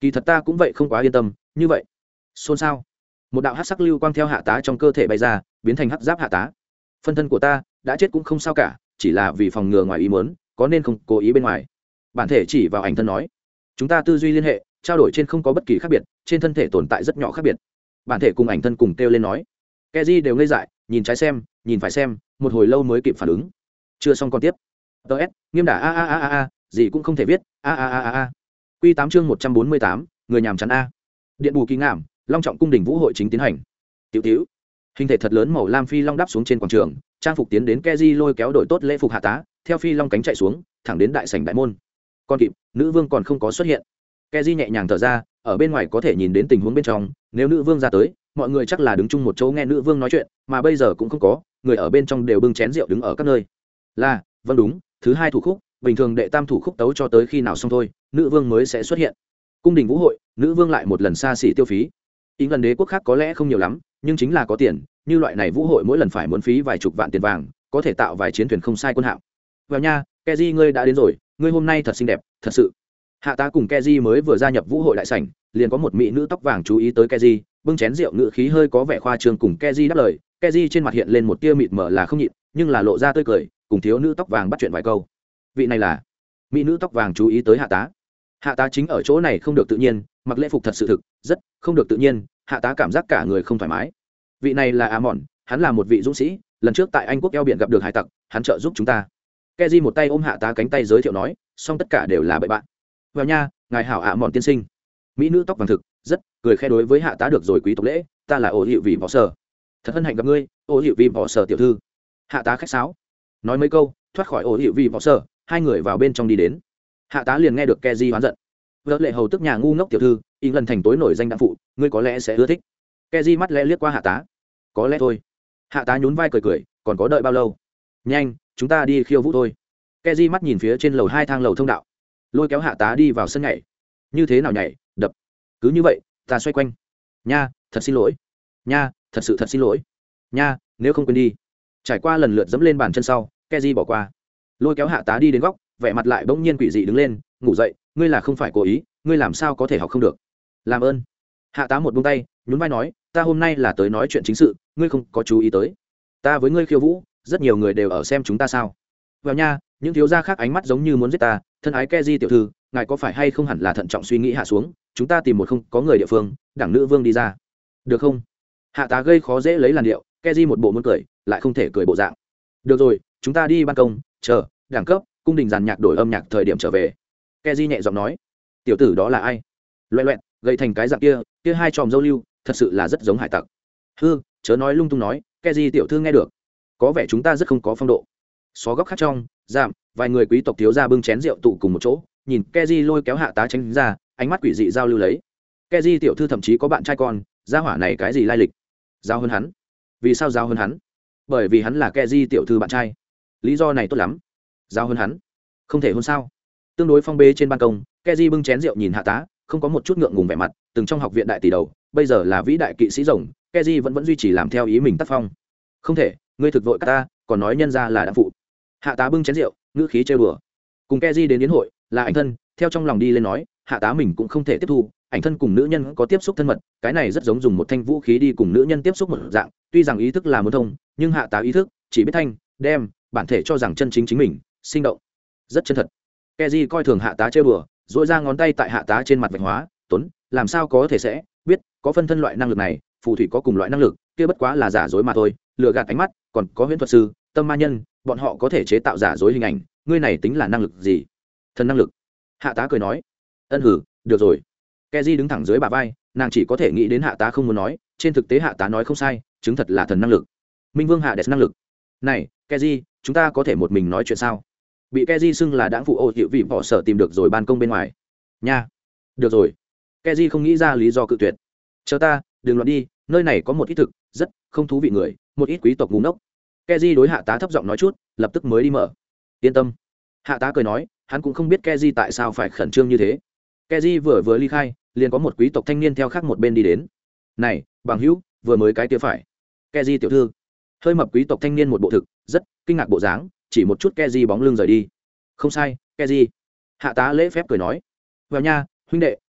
kỳ thật ta cũng vậy không quá yên tâm như vậy xôn xao một đạo hát sắc lưu quang theo hạ tá trong cơ thể bay ra biến thành hắc giáp hạ tá. Phân thân của ta đã chết cũng không sao cả, chỉ là vì phòng ngừa ngoài ý muốn có nên không cố ý bên ngoài. Bản thể chỉ vào ảnh thân nói, chúng ta tư duy liên hệ trao đổi trên không có bất kỳ khác biệt, trên thân thể tồn tại rất nhỏ khác biệt. Bản thể cùng ảnh thân cùng kêu lên nói. Keji đều ngây dại, nhìn trái xem nhìn phải xem một hồi lâu mới kịp phản ứng. Chưa xong còn tiếp. ts nghiêm đả a a a a a gì cũng không thể viết a a a a a q tám chương một trăm bốn mươi tám người nhàm chán a. Điện bù kỳ ngảm long trọng cung đình vũ hội chính tiến hành. Tiểu tiểu hình thể thật lớn màu lam phi long đáp xuống trên quảng trường, trang phục tiến đến Keji lôi kéo đội tốt lễ phục hạ tá theo phi long cánh chạy xuống thẳng đến đại sảnh đại môn. Còn kịp nữ vương còn không có xuất hiện. Keji nhẹ nhàng thở ra, ở bên ngoài có thể nhìn đến tình huống bên trong, nếu nữ vương ra tới mọi người chắc là đứng chung một chỗ nghe nữ vương nói chuyện, mà bây giờ cũng không có người ở bên trong, đều bưng chén rượu đứng ở các nơi. Là vâng đúng, thứ hai thủ khúc bình thường đệ tam thủ khúc tấu cho tới khi nào xong thôi nữ vương mới sẽ xuất hiện. Cung đình vũ hội nữ vương lại một lần xa xỉ tiêu phí. Ý lần đế quốc khác có lẽ không nhiều lắm, nhưng chính là có tiền, như loại này vũ hội mỗi lần phải muốn phí vài chục vạn tiền vàng, có thể tạo vài chiến thuyền không sai quân hạm. Vào nha, Keji ngươi đã đến rồi, ngươi hôm nay thật xinh đẹp, thật sự. Hạ tá cùng Keji mới vừa gia nhập vũ hội đại sảnh, liền có một mỹ nữ tóc vàng chú ý tới Keji, bưng chén rượu ngự khí hơi có vẻ khoa trương cùng Keji đáp lời. Keji trên mặt hiện lên một tia mịt mờ là không nhịn, nhưng là lộ ra tươi cười, cùng thiếu nữ tóc vàng bắt chuyện vài câu. Vị này là mỹ nữ tóc vàng chú ý tới hạ tá. Hạ tá chính ở chỗ này không được tự nhiên, mặc lễ phục thật sự thực rất không được tự nhiên, hạ tá cảm giác cả người không thoải mái. Vị này là Amon, hắn là một vị dũng sĩ, lần trước tại Anh quốc eo biển gặp được hải tặc, hắn trợ giúp chúng ta. Keji một tay ôm hạ tá cánh tay giới thiệu nói, song tất cả đều là bậy bạn. Vào nha, ngài hảo Amon tiên sinh. Mỹ nữ tóc vàng thực rất cười khẽ đối với hạ tá được rồi, quý tộc lễ, ta là ổ hiệu vị võ sở, thật hân hạnh gặp ngươi, ổ hiệu vị võ sở tiểu thư. Hạ tá khách sáo nói mấy câu, thoát khỏi ổ hiệu vị võ sở, hai người vào bên trong đi đến. Hạ tá liền nghe được Keji hoán giận, vợ lệ hầu tức nhà ngu ngốc tiểu thư, ý lần thành tối nổi danh đặng phụ, ngươi có lẽ sẽ ưa thích. Keji mắt lẽ liếc qua hạ tá, có lẽ thôi. Hạ tá nhún vai cười cười, còn có đợi bao lâu? Nhanh, chúng ta đi khiêu vũ thôi. Keji mắt nhìn phía trên lầu hai thang lầu thông đạo, lôi kéo hạ tá đi vào sân nhảy. Như thế nào nhảy? Đập. Cứ như vậy, ta xoay quanh. Nha, thật xin lỗi. Nha, thật sự thật xin lỗi. Nha, nếu không quên đi. Trải qua lần lượt dẫm lên bàn chân sau, Keji bỏ qua, lôi kéo hạ tá đi đến góc, vẻ mặt lại bỗng nhiên quỷ dị đứng lên, ngủ dậy, ngươi là không phải cố ý, ngươi làm sao có thể học không được? Làm ơn. Hạ tá một buông tay, nhún vai nói, ta hôm nay là tới nói chuyện chính sự, ngươi không có chú ý tới. Ta với ngươi khiêu vũ, rất nhiều người đều ở xem chúng ta sao? Vào nha, những thiếu gia khác ánh mắt giống như muốn giết ta, thân ái Keji tiểu thư, ngài có phải hay không hẳn là thận trọng suy nghĩ hạ xuống, chúng ta tìm một không có người địa phương, đảng nữ vương đi ra, được không? Hạ tá gây khó dễ lấy làn điệu, Keji một bộ muốn cười, lại không thể cười bộ dạng. Được rồi, chúng ta đi ban công, chờ đẳng cấp cung đình giàn nhạc đổi âm nhạc thời điểm trở về. Keji nhẹ giọng nói, tiểu tử đó là ai? Loẹ loẹn gây thành cái dạng kia, kia hai tròm dâu lưu thật sự là rất giống hải tặc. Hư, chớ nói lung tung nói, Keji tiểu thư nghe được, có vẻ chúng ta rất không có phong độ. Xó góc khác trong giảm, vài người quý tộc thiếu gia bưng chén rượu tụ cùng một chỗ, nhìn Keji lôi kéo hạ tá tránh ra, ánh mắt quỷ dị giao lưu lấy. Keji tiểu thư thậm chí có bạn trai con, gia hỏa này cái gì lai lịch? Giao hơn hắn? Vì sao giao hơn hắn? Bởi vì hắn là Keji tiểu thư bạn trai. Lý do này tốt lắm. Giao hơn hắn, không thể hôn sao? Tương đối phong bế trên ban công, Keji bưng chén rượu nhìn hạ tá, không có một chút ngượng ngùng vẻ mặt, từng trong học viện đại tỷ đầu, bây giờ là vĩ đại kỵ sĩ rồng, Keji vẫn vẫn duy trì làm theo ý mình tác phong. Không thể, ngươi thực vội cắt ta, còn nói nhân ra là đã phụ. Hạ tá bưng chén rượu, ngữ khí trêu đùa. Cùng Keji đến yến hội, là ảnh thân, theo trong lòng đi lên nói, hạ tá mình cũng không thể tiếp thu, ảnh thân cùng nữ nhân có tiếp xúc thân mật, cái này rất giống dùng một thanh vũ khí đi cùng nữ nhân tiếp xúc một dạng, tuy rằng ý thức là muốn thông, nhưng hạ tá ý thức chỉ biết thanh, đem, bản thể cho rằng chân chính chính mình, sinh động, rất chân thật. Keji coi thường hạ tá trêu đùa, duỗi ra ngón tay tại hạ tá trên mặt vạch hóa, tuấn, làm sao có thể sẽ biết, có phân thân loại năng lực này, phù thủy có cùng loại năng lực, kia bất quá là giả dối mà thôi, lừa gạt ánh mắt, còn có huyễn thuật sư, tâm ma nhân, bọn họ có thể chế tạo giả dối hình ảnh, ngươi này tính là năng lực gì? Thần năng lực. Hạ tá cười nói, ân hử, được rồi. Keji đứng thẳng dưới bả vai, nàng chỉ có thể nghĩ đến hạ tá không muốn nói, trên thực tế hạ tá nói không sai, chứng thật là thần năng lực. Minh vương hạ đẹp năng lực. Này, Keji, chúng ta có thể một mình nói chuyện sao? Bị Keji xưng là đãng phụ ô hiệu vị bỏ sở tìm được rồi ban công bên ngoài. Nha. Được rồi. Keji không nghĩ ra lý do cự tuyệt. Chờ ta, đừng loạn đi, nơi này có một ít thực rất không thú vị người, một ít quý tộc ngu ngốc. Keji đối hạ tá thấp giọng nói chút, lập tức mới đi mở. Yên tâm. Hạ tá cười nói, hắn cũng không biết Keji tại sao phải khẩn trương như thế. Keji vừa vừa ly khai, liền có một quý tộc thanh niên theo khác một bên đi đến. Này, bằng hữu, vừa mới cái kia phải. Keji tiểu thư. Hơi mập quý tộc thanh niên một bộ thực rất kinh ngạc bộ dáng, chỉ một chút Keji bóng lưng rời đi. Không sai, Keji. Hạ tá lễ phép cười nói, vào nha, huynh đệ,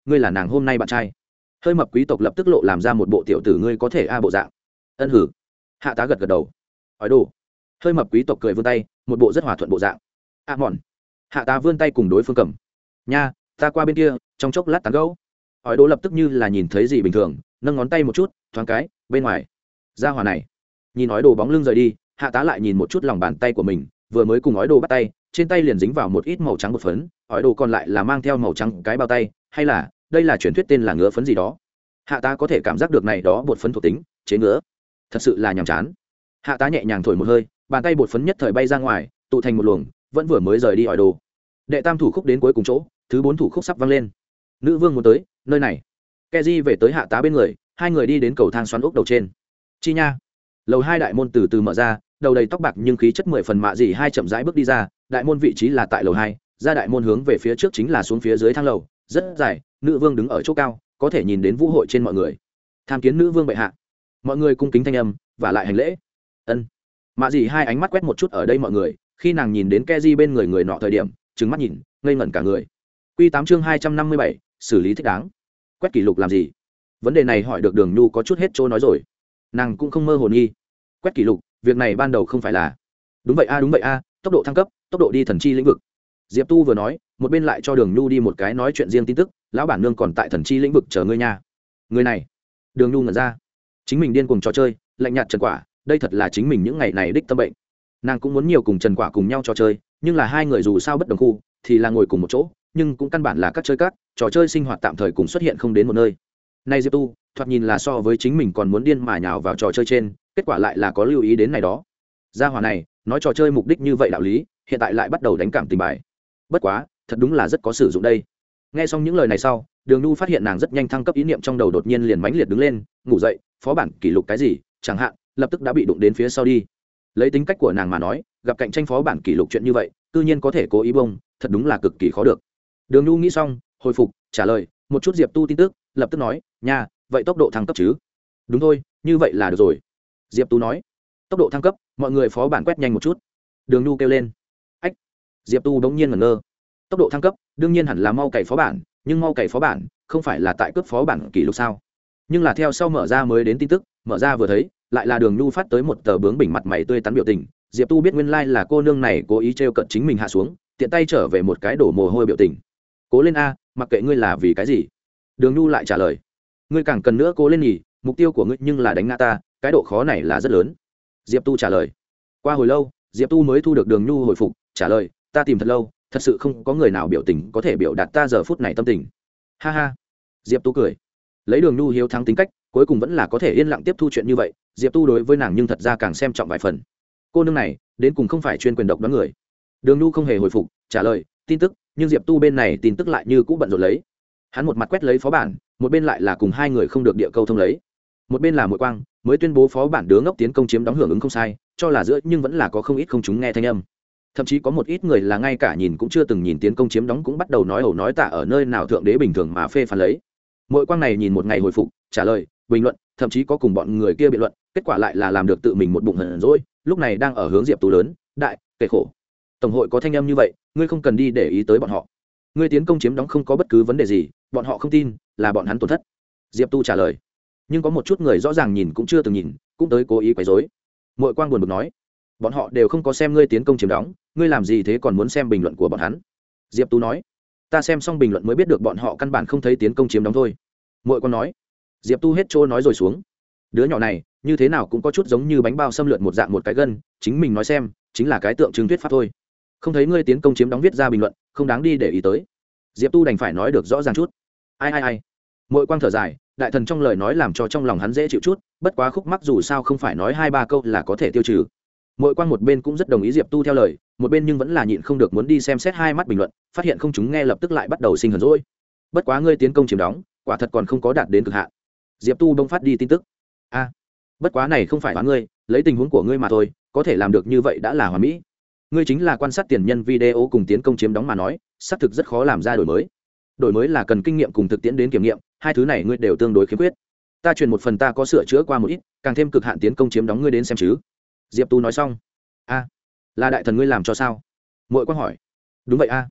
ngươi là nàng hôm nay bạn trai. Hơi mập quý tộc lập tức lộ làm ra một bộ tiểu tử ngươi có thể a bộ dạng. Ân hử. Hạ tá gật gật đầu. Hỏi đồ. Hơi mập quý tộc cười vươn tay, một bộ rất hòa thuận bộ dạng. A mòn. Hạ tá vươn tay cùng đối phương cầm. Nha, ta qua bên kia, trong chốc lát tán gẫu. Hỏi đồ lập tức như là nhìn thấy gì bình thường, nâng ngón tay một chút, thoáng cái, bên ngoài. Ra hòa này. Nhìn nói đồ bóng lưng rời đi, hạ tá lại nhìn một chút lòng bàn tay của mình, vừa mới cùng nói đồ bắt tay, trên tay liền dính vào một ít màu trắng bột phấn, hỏi đồ còn lại là mang theo màu trắng cái bao tay, hay là đây là truyền thuyết tên là ngứa phấn gì đó. Hạ tá có thể cảm giác được này đó bột phấn thuộc tính chế ngứa, thật sự là nhàm chán. Hạ tá nhẹ nhàng thổi một hơi, bàn tay bột phấn nhất thời bay ra ngoài, tụ thành một luồng, vẫn vừa mới rời đi hỏi đồ. Đệ tam thủ khúc đến cuối cùng chỗ, thứ bốn thủ khúc sắp vang lên. Nữ vương muốn tới nơi này. Keji về tới hạ tá bên người, hai người đi đến cầu thang xoắn ốc đầu trên. Chi nha. Lầu hai đại môn từ từ mở ra, đầu đầy tóc bạc nhưng khí chất mười phần mạ gì hai chậm rãi bước đi ra, đại môn vị trí là tại lầu hai, ra đại môn hướng về phía trước chính là xuống phía dưới thang lầu, rất dài, nữ vương đứng ở chỗ cao, có thể nhìn đến vũ hội trên mọi người. Tham kiến nữ vương bệ hạ. Mọi người cung kính thanh âm và lại hành lễ. Ân. Mạ gì hai ánh mắt quét một chút ở đây mọi người, khi nàng nhìn đến Keji bên người người nọ thời điểm, trừng mắt nhìn, ngây ngẩn cả người. Quy tám chương hai trăm năm mươi bảy, xử lý thích đáng. Quét kỷ lục làm gì? Vấn đề này hỏi được Đường Nhu có chút hết chỗ nói rồi. Nàng cũng không mơ hồn nghi. Quét kỷ lục, việc này ban đầu không phải là. Đúng vậy a, đúng vậy a, tốc độ thăng cấp, tốc độ đi thần chi lĩnh vực. Diệp Tu vừa nói, một bên lại cho Đường Nhu đi một cái nói chuyện riêng tin tức, lão bản nương còn tại thần chi lĩnh vực chờ ngươi nha. Người này, Đường Nhu ngẩn ra. Chính mình điên cuồng trò chơi, lạnh nhạt Trần Quả, đây thật là chính mình những ngày này đích tâm bệnh. Nàng cũng muốn nhiều cùng Trần Quả cùng nhau trò chơi, nhưng là hai người dù sao bất đồng khu, thì là ngồi cùng một chỗ, nhưng cũng căn bản là các chơi các trò chơi sinh hoạt tạm thời cùng xuất hiện không đến một nơi. Nay Diệp Tu, thoạt nhìn là so với chính mình còn muốn điên mà nhào vào trò chơi trên, kết quả lại là có lưu ý đến này đó. Gia hỏa này, nói trò chơi mục đích như vậy đạo lý, hiện tại lại bắt đầu đánh cảm tình bài. Bất quá, thật đúng là rất có sử dụng đây. Nghe xong những lời này sau, Đường Nhu phát hiện nàng rất nhanh thăng cấp ý niệm trong đầu đột nhiên liền mãnh liệt đứng lên, ngủ dậy, phó bản kỷ lục cái gì, chẳng hạn, lập tức đã bị đụng đến phía sau đi. Lấy tính cách của nàng mà nói, gặp cạnh tranh phó bản kỷ lục chuyện như vậy, tự nhiên có thể cố ý bông, thật đúng là cực kỳ khó được. Đường Nhu nghĩ xong, hồi phục, trả lời, một chút Diệp Tu tin tức, lập tức nói, nha, vậy tốc độ thăng cấp chứ? Đúng thôi, như vậy là được rồi. Diệp Tu nói, tốc độ thăng cấp, mọi người phó bản quét nhanh một chút. Đường Nhu kêu lên, ách. Diệp Tu đống nhiên ngẩn ngơ. Tốc độ thăng cấp, đương nhiên hẳn là mau cày phó bản, nhưng mau cày phó bản, không phải là tại cướp phó bản kỷ lục sao? Nhưng là theo sau mở ra mới đến tin tức, mở ra vừa thấy, lại là Đường Nhu phát tới một tờ bướng bỉnh mặt mày tươi tắn biểu tình. Diệp Tu biết nguyên lai like là cô nương này cố ý trêu cợt chính mình hạ xuống, tiện tay trở về một cái đổ mồ hôi biểu tình. Cố lên a, mặc kệ ngươi là vì cái gì. Đường Nhu lại trả lời, ngươi càng cần nữa cố lên nhỉ, mục tiêu của ngươi nhưng là đánh ngã ta, cái độ khó này là rất lớn. Diệp Tu trả lời. Qua hồi lâu, Diệp Tu mới thu được Đường Nhu hồi phục, trả lời, ta tìm thật lâu, thật sự không có người nào biểu tình có thể biểu đạt ta giờ phút này tâm tình. Ha ha. Diệp Tu cười. Lấy Đường Nhu hiếu thắng tính cách, cuối cùng vẫn là có thể yên lặng tiếp thu chuyện như vậy, Diệp Tu đối với nàng nhưng thật ra càng xem trọng vài phần. Cô nương này, đến cùng không phải chuyên quyền độc đoán người. Đường Nhu không hề hồi phục, trả lời, tin tức, nhưng Diệp Tu bên này tin tức lại như cũ bận rộn lấy. Hắn một mặt quét lấy phó bản, một bên lại là cùng hai người không được địa câu thông lấy. Một bên là Muội Quang, mới tuyên bố phó bản đứa ngốc tiến công chiếm đóng hưởng ứng không sai, cho là giữa nhưng vẫn là có không ít không chúng nghe thanh âm. Thậm chí có một ít người là ngay cả nhìn cũng chưa từng nhìn tiến công chiếm đóng cũng bắt đầu nói ẩu nói tả ở nơi nào thượng đế bình thường mà phê phán lấy. Muội Quang này nhìn một ngày hồi phục, trả lời, bình luận, thậm chí có cùng bọn người kia biện luận, kết quả lại là làm được tự mình một bụng hờn dỗi, lúc này đang ở hướng Diệp Tu lớn, đại, kể khổ. Tổng hội có thanh âm như vậy, ngươi không cần đi để ý tới bọn họ. Ngươi tiến công chiếm đóng không có bất cứ vấn đề gì, bọn họ không tin, là bọn hắn tổn thất. Diệp Tu trả lời. Nhưng có một chút người rõ ràng nhìn cũng chưa từng nhìn, cũng tới cố ý quấy rối. Muội Quang buồn bực nói, bọn họ đều không có xem ngươi tiến công chiếm đóng, ngươi làm gì thế còn muốn xem bình luận của bọn hắn? Diệp Tu nói, ta xem xong bình luận mới biết được bọn họ căn bản không thấy tiến công chiếm đóng thôi. Muội Quang nói. Diệp Tu hết trôi nói rồi xuống. Đứa nhỏ này, như thế nào cũng có chút giống như bánh bao xâm lượn một dạng một cái gân, chính mình nói xem, chính là cái tượng trưng thuyết pháp thôi. Không thấy ngươi tiến công chiếm đóng viết ra bình luận, không đáng đi để ý tới. Diệp Tu đành phải nói được rõ ràng chút. Ai ai ai. Muội Quang thở dài, đại thần trong lời nói làm cho trong lòng hắn dễ chịu chút, bất quá khúc mắc dù sao không phải nói hai ba câu là có thể tiêu trừ. Muội Quang một bên cũng rất đồng ý Diệp Tu theo lời, một bên nhưng vẫn là nhịn không được muốn đi xem xét hai mắt bình luận, phát hiện không chúng nghe lập tức lại bắt đầu sinh hờn dỗi. Bất quá ngươi tiến công chiếm đóng, quả thật còn không có đạt đến cực hạn. Diệp Tu đông phát đi tin tức. A, à, bất quá này không phải hóa ngươi, lấy tình huống của ngươi mà thôi, có thể làm được như vậy đã là hoàn mỹ. Ngươi chính là quan sát tiền nhân video cùng tiến công chiếm đóng mà nói, xác thực rất khó làm ra đổi mới. Đổi mới là cần kinh nghiệm cùng thực tiễn đến kiểm nghiệm, hai thứ này ngươi đều tương đối khiếm khuyết. Ta truyền một phần ta có sửa chữa qua một ít, càng thêm cực hạn tiến công chiếm đóng ngươi đến xem chứ. Diệp Tu nói xong. A, à, là đại thần ngươi làm cho sao? Muội Quang hỏi. Đúng vậy a. À.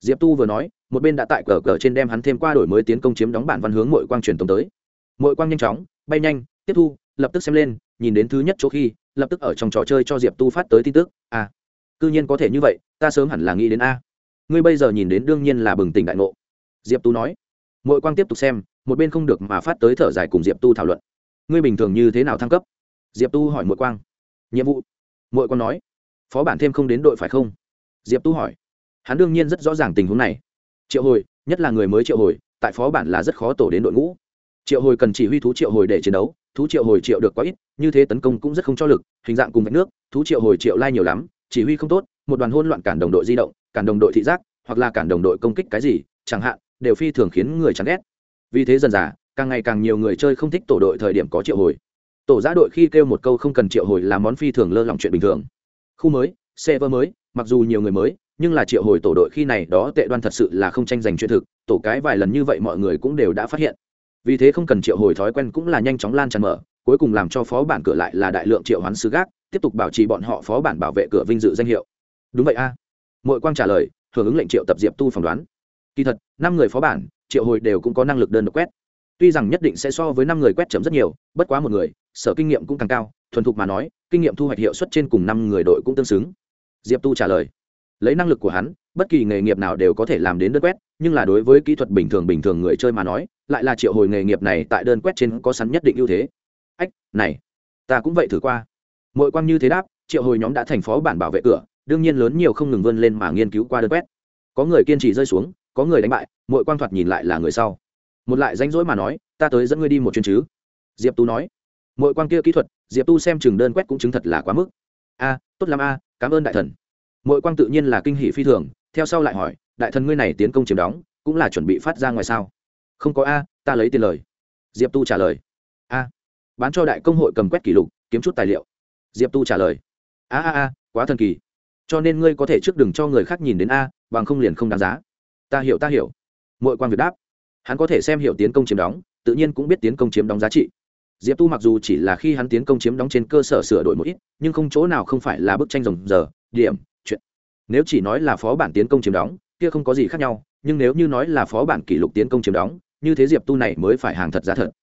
Diệp tu vừa nói một bên đã tại cờ cờ trên đem hắn thêm qua đổi mới tiến công chiếm đóng bản văn hướng Mội Quang truyền tống tới. Mội Quang nhanh chóng bay nhanh tiếp thu, lập tức xem lên, nhìn đến thứ nhất chỗ khi lập tức ở trong trò chơi cho Diệp tu phát tới tin tức. À, cư nhiên có thể như vậy, ta sớm hẳn là nghĩ đến a. Ngươi bây giờ nhìn đến đương nhiên là bừng tỉnh đại ngộ. Diệp tu nói. Mội Quang tiếp tục xem, một bên không được mà phát tới thở dài cùng Diệp tu thảo luận. Ngươi bình thường như thế nào thăng cấp? Diệp tu hỏi Mội Quang. Nhiệm vụ. Mội Quang nói. Phó bản thêm không đến đội phải không? Diệp tu hỏi. Hắn đương nhiên rất rõ ràng tình huống này. Triệu hồi, nhất là người mới triệu hồi, tại phó bản là rất khó tổ đến đội ngũ. Triệu hồi cần chỉ huy thú triệu hồi để chiến đấu, thú triệu hồi triệu được quá ít, như thế tấn công cũng rất không cho lực, hình dạng cùng vạch nước, thú triệu hồi triệu lai nhiều lắm, chỉ huy không tốt, một đoàn hỗn loạn cản đồng đội di động, cản đồng đội thị giác, hoặc là cản đồng đội công kích cái gì, chẳng hạn, đều phi thường khiến người chán ghét. Vì thế dần dà, càng ngày càng nhiều người chơi không thích tổ đội thời điểm có triệu hồi. Tổ giã đội khi kêu một câu không cần triệu hồi là món phi thường lơ lỏng chuyện bình thường. Khu mới, server mới, mặc dù nhiều người mới, nhưng là triệu hồi tổ đội khi này đó tệ đoan thật sự là không tranh giành chuyện thực, tổ cái vài lần như vậy mọi người cũng đều đã phát hiện. Vì thế không cần triệu hồi thói quen cũng là nhanh chóng lan tràn mở, cuối cùng làm cho phó bản cửa lại là đại lượng triệu hoán sứ gác, tiếp tục bảo trì bọn họ phó bản bảo vệ cửa vinh dự danh hiệu. Đúng vậy a. À. Mội Quang trả lời, hưởng ứng lệnh triệu tập Diệp tu phỏng đoán. Kỳ thật, năm người phó bản, triệu hồi đều cũng có năng lực đơn độc quét. Tuy rằng nhất định sẽ so với năm người quét chấm rất nhiều, bất quá một người, sở kinh nghiệm cũng càng cao, thuần thục mà nói, kinh nghiệm thu hoạch hiệu suất trên cùng năm người đội cũng tương xứng. Diệp tu trả lời, lấy năng lực của hắn, bất kỳ nghề nghiệp nào đều có thể làm đến đơn quét, nhưng là đối với kỹ thuật bình thường bình thường người chơi mà nói, lại là triệu hồi nghề nghiệp này tại đơn quét trên có sẵn nhất định ưu thế. Ách, này, ta cũng vậy thử qua. Mội Quang như thế đáp, triệu hồi nhóm đã thành phó bản bảo vệ cửa, đương nhiên lớn nhiều không ngừng vươn lên mà nghiên cứu qua đơn quét. Có người kiên trì rơi xuống, có người đánh bại, Mội Quang thoạt nhìn lại là người sau. Một lại rảnh rỗi mà nói, ta tới dẫn ngươi đi một chuyến chứ. Diệp tu nói. Mội Quang kia kỹ thuật, Diệp tu xem chừng đơn quét cũng chứng thật là quá mức. A, tốt lắm a, cảm ơn đại thần. Mội Quang tự nhiên là kinh hỷ phi thường, theo sau lại hỏi, đại thần ngươi này tiến công chiếm đóng, cũng là chuẩn bị phát ra ngoài sao? Không có a, ta lấy tiền lời. Diệp tu trả lời. A, bán cho đại công hội cầm quét kỷ lục, kiếm chút tài liệu. Diệp tu trả lời. A a a, quá thần kỳ. Cho nên ngươi có thể trước đừng cho người khác nhìn đến a, bằng không liền không đáng giá. Ta hiểu ta hiểu. Mội Quang việt đáp. Hắn có thể xem hiểu tiến công chiếm đóng, tự nhiên cũng biết tiến công chiếm đóng giá trị. Diệp tu mặc dù chỉ là khi hắn tiến công chiếm đóng trên cơ sở sửa đổi một ít, nhưng không chỗ nào không phải là bức tranh rồng giờ, điểm, chuyện. Nếu chỉ nói là phó bản tiến công chiếm đóng, kia không có gì khác nhau, nhưng nếu như nói là phó bản kỷ lục tiến công chiếm đóng, như thế Diệp tu này mới phải hàng thật giá thật.